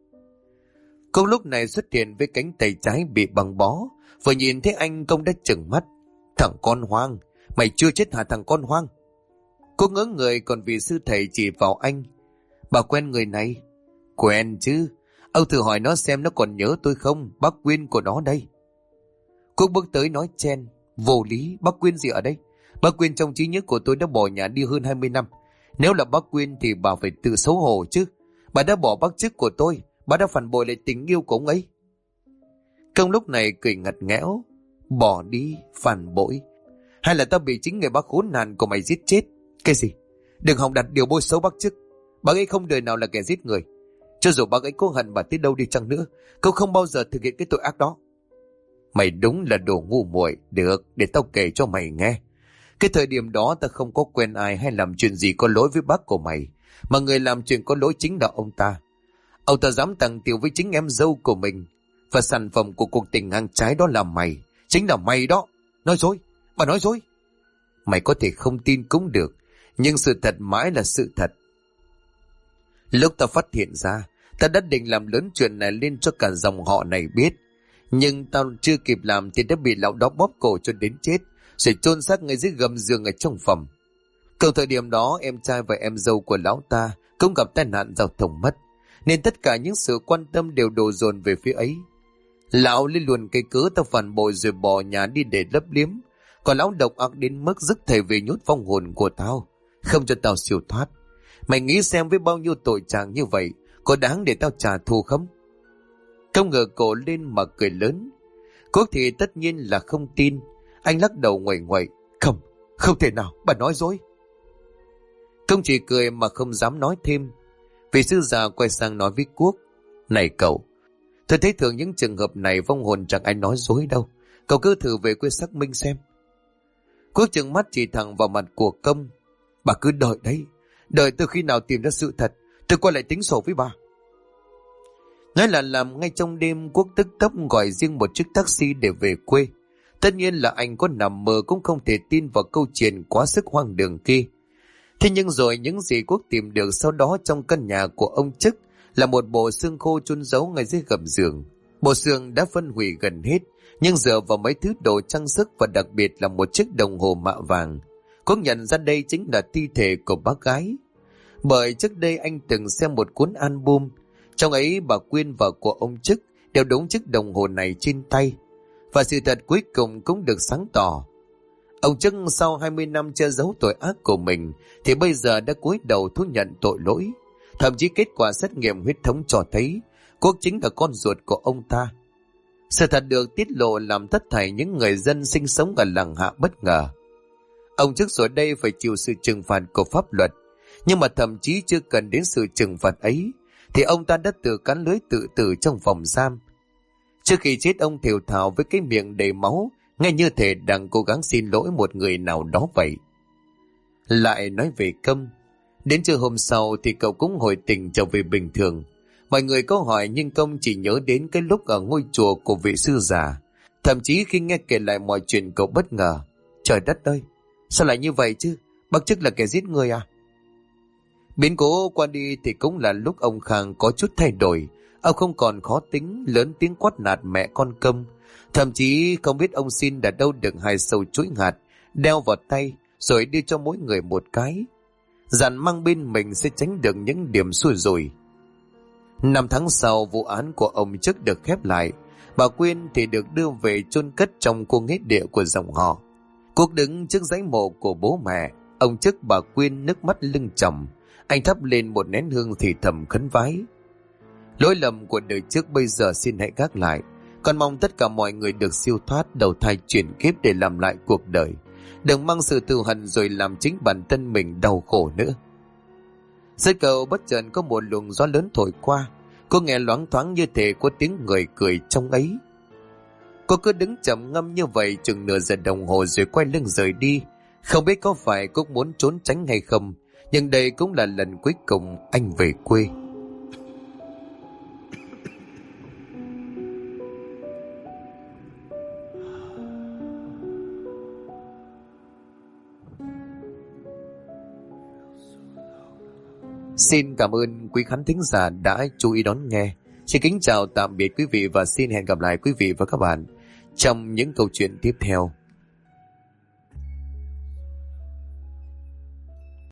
Công lúc này xuất hiện với cánh tay trái bị băng bó. Vừa nhìn thấy anh, Công đã trừng mắt. Thằng con hoang, mày chưa chết hả thằng con hoang? Cô ngỡ người, còn vì sư thầy chỉ vào anh. Bà quen người này? Quen chứ. Ông thử hỏi nó xem nó còn nhớ tôi không, bác Quyên của nó đây. Quốc bước tới nói chen. Vô lý, bác Quyên gì ở đây? Bác Quyên trong trí nhớ của tôi đã bỏ nhà đi hơn 20 năm. Nếu là bác Quyên thì bà phải tự xấu hổ chứ. Bà đã bỏ bác chức của tôi, bà đã phản bội lại tình yêu của ông ấy. Công lúc này cười ngặt nghẽo. Bỏ đi, phản bội? Hay là tao bị chính người bác khốn nạn của mày giết chết? Cái gì? Đừng hòng đặt điều bôi xấu bác chức. Bác ấy không đời nào là kẻ giết người. Cho dù bác ấy có hận bà tới đâu đi chăng nữa, cậu không bao giờ thực hiện cái tội ác đó. Mày đúng là đồ ngu muội. Được, để tao kể cho mày nghe. Cái thời điểm đó ta không có quen ai hay làm chuyện gì có lỗi với bác của mày, mà người làm chuyện có lỗi chính là ông ta. Ông ta dám tàng tiệu với chính em dâu của mình, và sản phẩm của cuộc tình ngang trái đó là mày. Chính là mày đó. Nói dối, bà nói dối. Mày có thể không tin cũng được, nhưng sự thật mãi là sự thật. Lúc ta phát hiện ra, ta đã định làm lớn chuyện này lên cho cả dòng họ này biết. Nhưng tao chưa kịp làm thì đã bị lão đó bóp cổ cho đến chết, rồi chôn xác ngay dưới gầm giường ở trong phòng. Cùng thời điểm đó, em trai và em dâu của lão ta cũng gặp tai nạn giao thông mất, nên tất cả những sự quan tâm đều đổ dồn về phía ấy. Lão lên luồn cây cớ tao phản bội rồi bỏ nhà đi để lấp liếm, còn lão độc ác đến mức dứt thề về nhốt vong hồn của tao, không cho tao siêu thoát. Mày nghĩ xem với bao nhiêu tội trạng như vậy, có đáng để tao trả thù không? Công ngờ cổ lên mà cười lớn. Quốc thì tất nhiên là không tin. Anh lắc đầu nguậy nguậy. Không, không thể nào, bà nói dối. Công chỉ cười mà không dám nói thêm. Vị sư già quay sang nói với Quốc. Này cậu, tôi thấy thường những trường hợp này vong hồn chẳng ai nói dối đâu. Cậu cứ thử về quê xác minh xem. Quốc trừng mắt chỉ thẳng vào mặt của Công. Bà cứ đợi đấy. Đợi từ khi nào tìm ra sự thật, tôi quay lại tính sổ với bà. Nói là làm, ngay trong đêm Quốc tức tốc gọi riêng một chiếc taxi để về quê. Tất nhiên là anh có nằm mơ cũng không thể tin vào câu chuyện quá sức hoang đường kia. Thế nhưng rồi những gì Quốc tìm được sau đó trong căn nhà của ông Chức là một bộ xương khô chôn giấu ngay dưới gầm giường. Bộ xương đã phân hủy gần hết, nhưng dựa vào mấy thứ đồ trang sức và đặc biệt là một chiếc đồng hồ mạ vàng, Quốc nhận ra đây chính là thi thể của bác gái. Bởi trước đây anh từng xem một cuốn album, trong ấy bà Quyên và của ông Chức đều đúng chiếc đồng hồ này trên tay. Và sự thật cuối cùng cũng được sáng tỏ. Ông Chức sau 20 năm che giấu tội ác của mình thì bây giờ đã cúi đầu thú nhận tội lỗi. Thậm chí kết quả xét nghiệm huyết thống cho thấy Quốc chính là con ruột của ông ta. Sự thật được tiết lộ làm tất thảy những người dân sinh sống ở làng Hạ bất ngờ. Ông Chức rồi đây phải chịu sự trừng phạt của pháp luật. Nhưng mà thậm chí chưa cần đến sự trừng phạt ấy thì ông ta đã tự cắn lưới tự tử trong phòng giam. Trước khi chết, ông thều thào với cái miệng đầy máu, nghe như thể đang cố gắng xin lỗi một người nào đó vậy. Lại nói về Công, đến trưa hôm sau thì cậu cũng hồi tỉnh trở về bình thường. Mọi người có hỏi nhưng Công chỉ nhớ đến cái lúc ở ngôi chùa của vị sư già. Thậm chí khi nghe kể lại mọi chuyện cậu bất ngờ. Trời đất ơi, sao lại như vậy chứ? Bác Chức là kẻ giết người à? Biến cố qua đi thì cũng là lúc ông Khang có chút thay đổi. Ông không còn khó tính, lớn tiếng quát nạt mẹ con Công. Thậm chí không biết ông xin đã đâu được 2 sâu chuỗi hạt, đeo vào tay rồi đưa cho mỗi người một cái. Dặn mang bên mình sẽ tránh được những điểm xui rủi. 5 tháng sau, vụ án của ông Chức được khép lại. Bà Quyên thì được đưa về chôn cất trong khu nghĩa địa của dòng họ. Quốc đứng trước dãy mộ của bố mẹ, ông Chức bà Quyên nước mắt lưng tròng. Anh thắp lên một nén hương thì thầm khấn vái. Lỗi lầm của đời trước bây giờ xin hãy gác lại. Con mong tất cả mọi người được siêu thoát, đầu thai chuyển kiếp để làm lại cuộc đời. Đừng mang sự thù hận rồi làm chính bản thân mình đau khổ nữa. Dưới cầu bất chợt có một luồng gió lớn thổi qua. Cô nghe loáng thoáng như thể có tiếng người cười trong ấy. Cô cứ đứng trầm ngâm như vậy chừng nửa giờ đồng hồ rồi quay lưng rời đi. Không biết có phải cô muốn trốn tránh hay không, nhưng đây cũng là lần cuối cùng anh về quê. Xin cảm ơn quý khán thính giả đã chú ý đón nghe. Xin kính chào tạm biệt quý vị và xin hẹn gặp lại quý vị và các bạn trong những câu chuyện tiếp theo.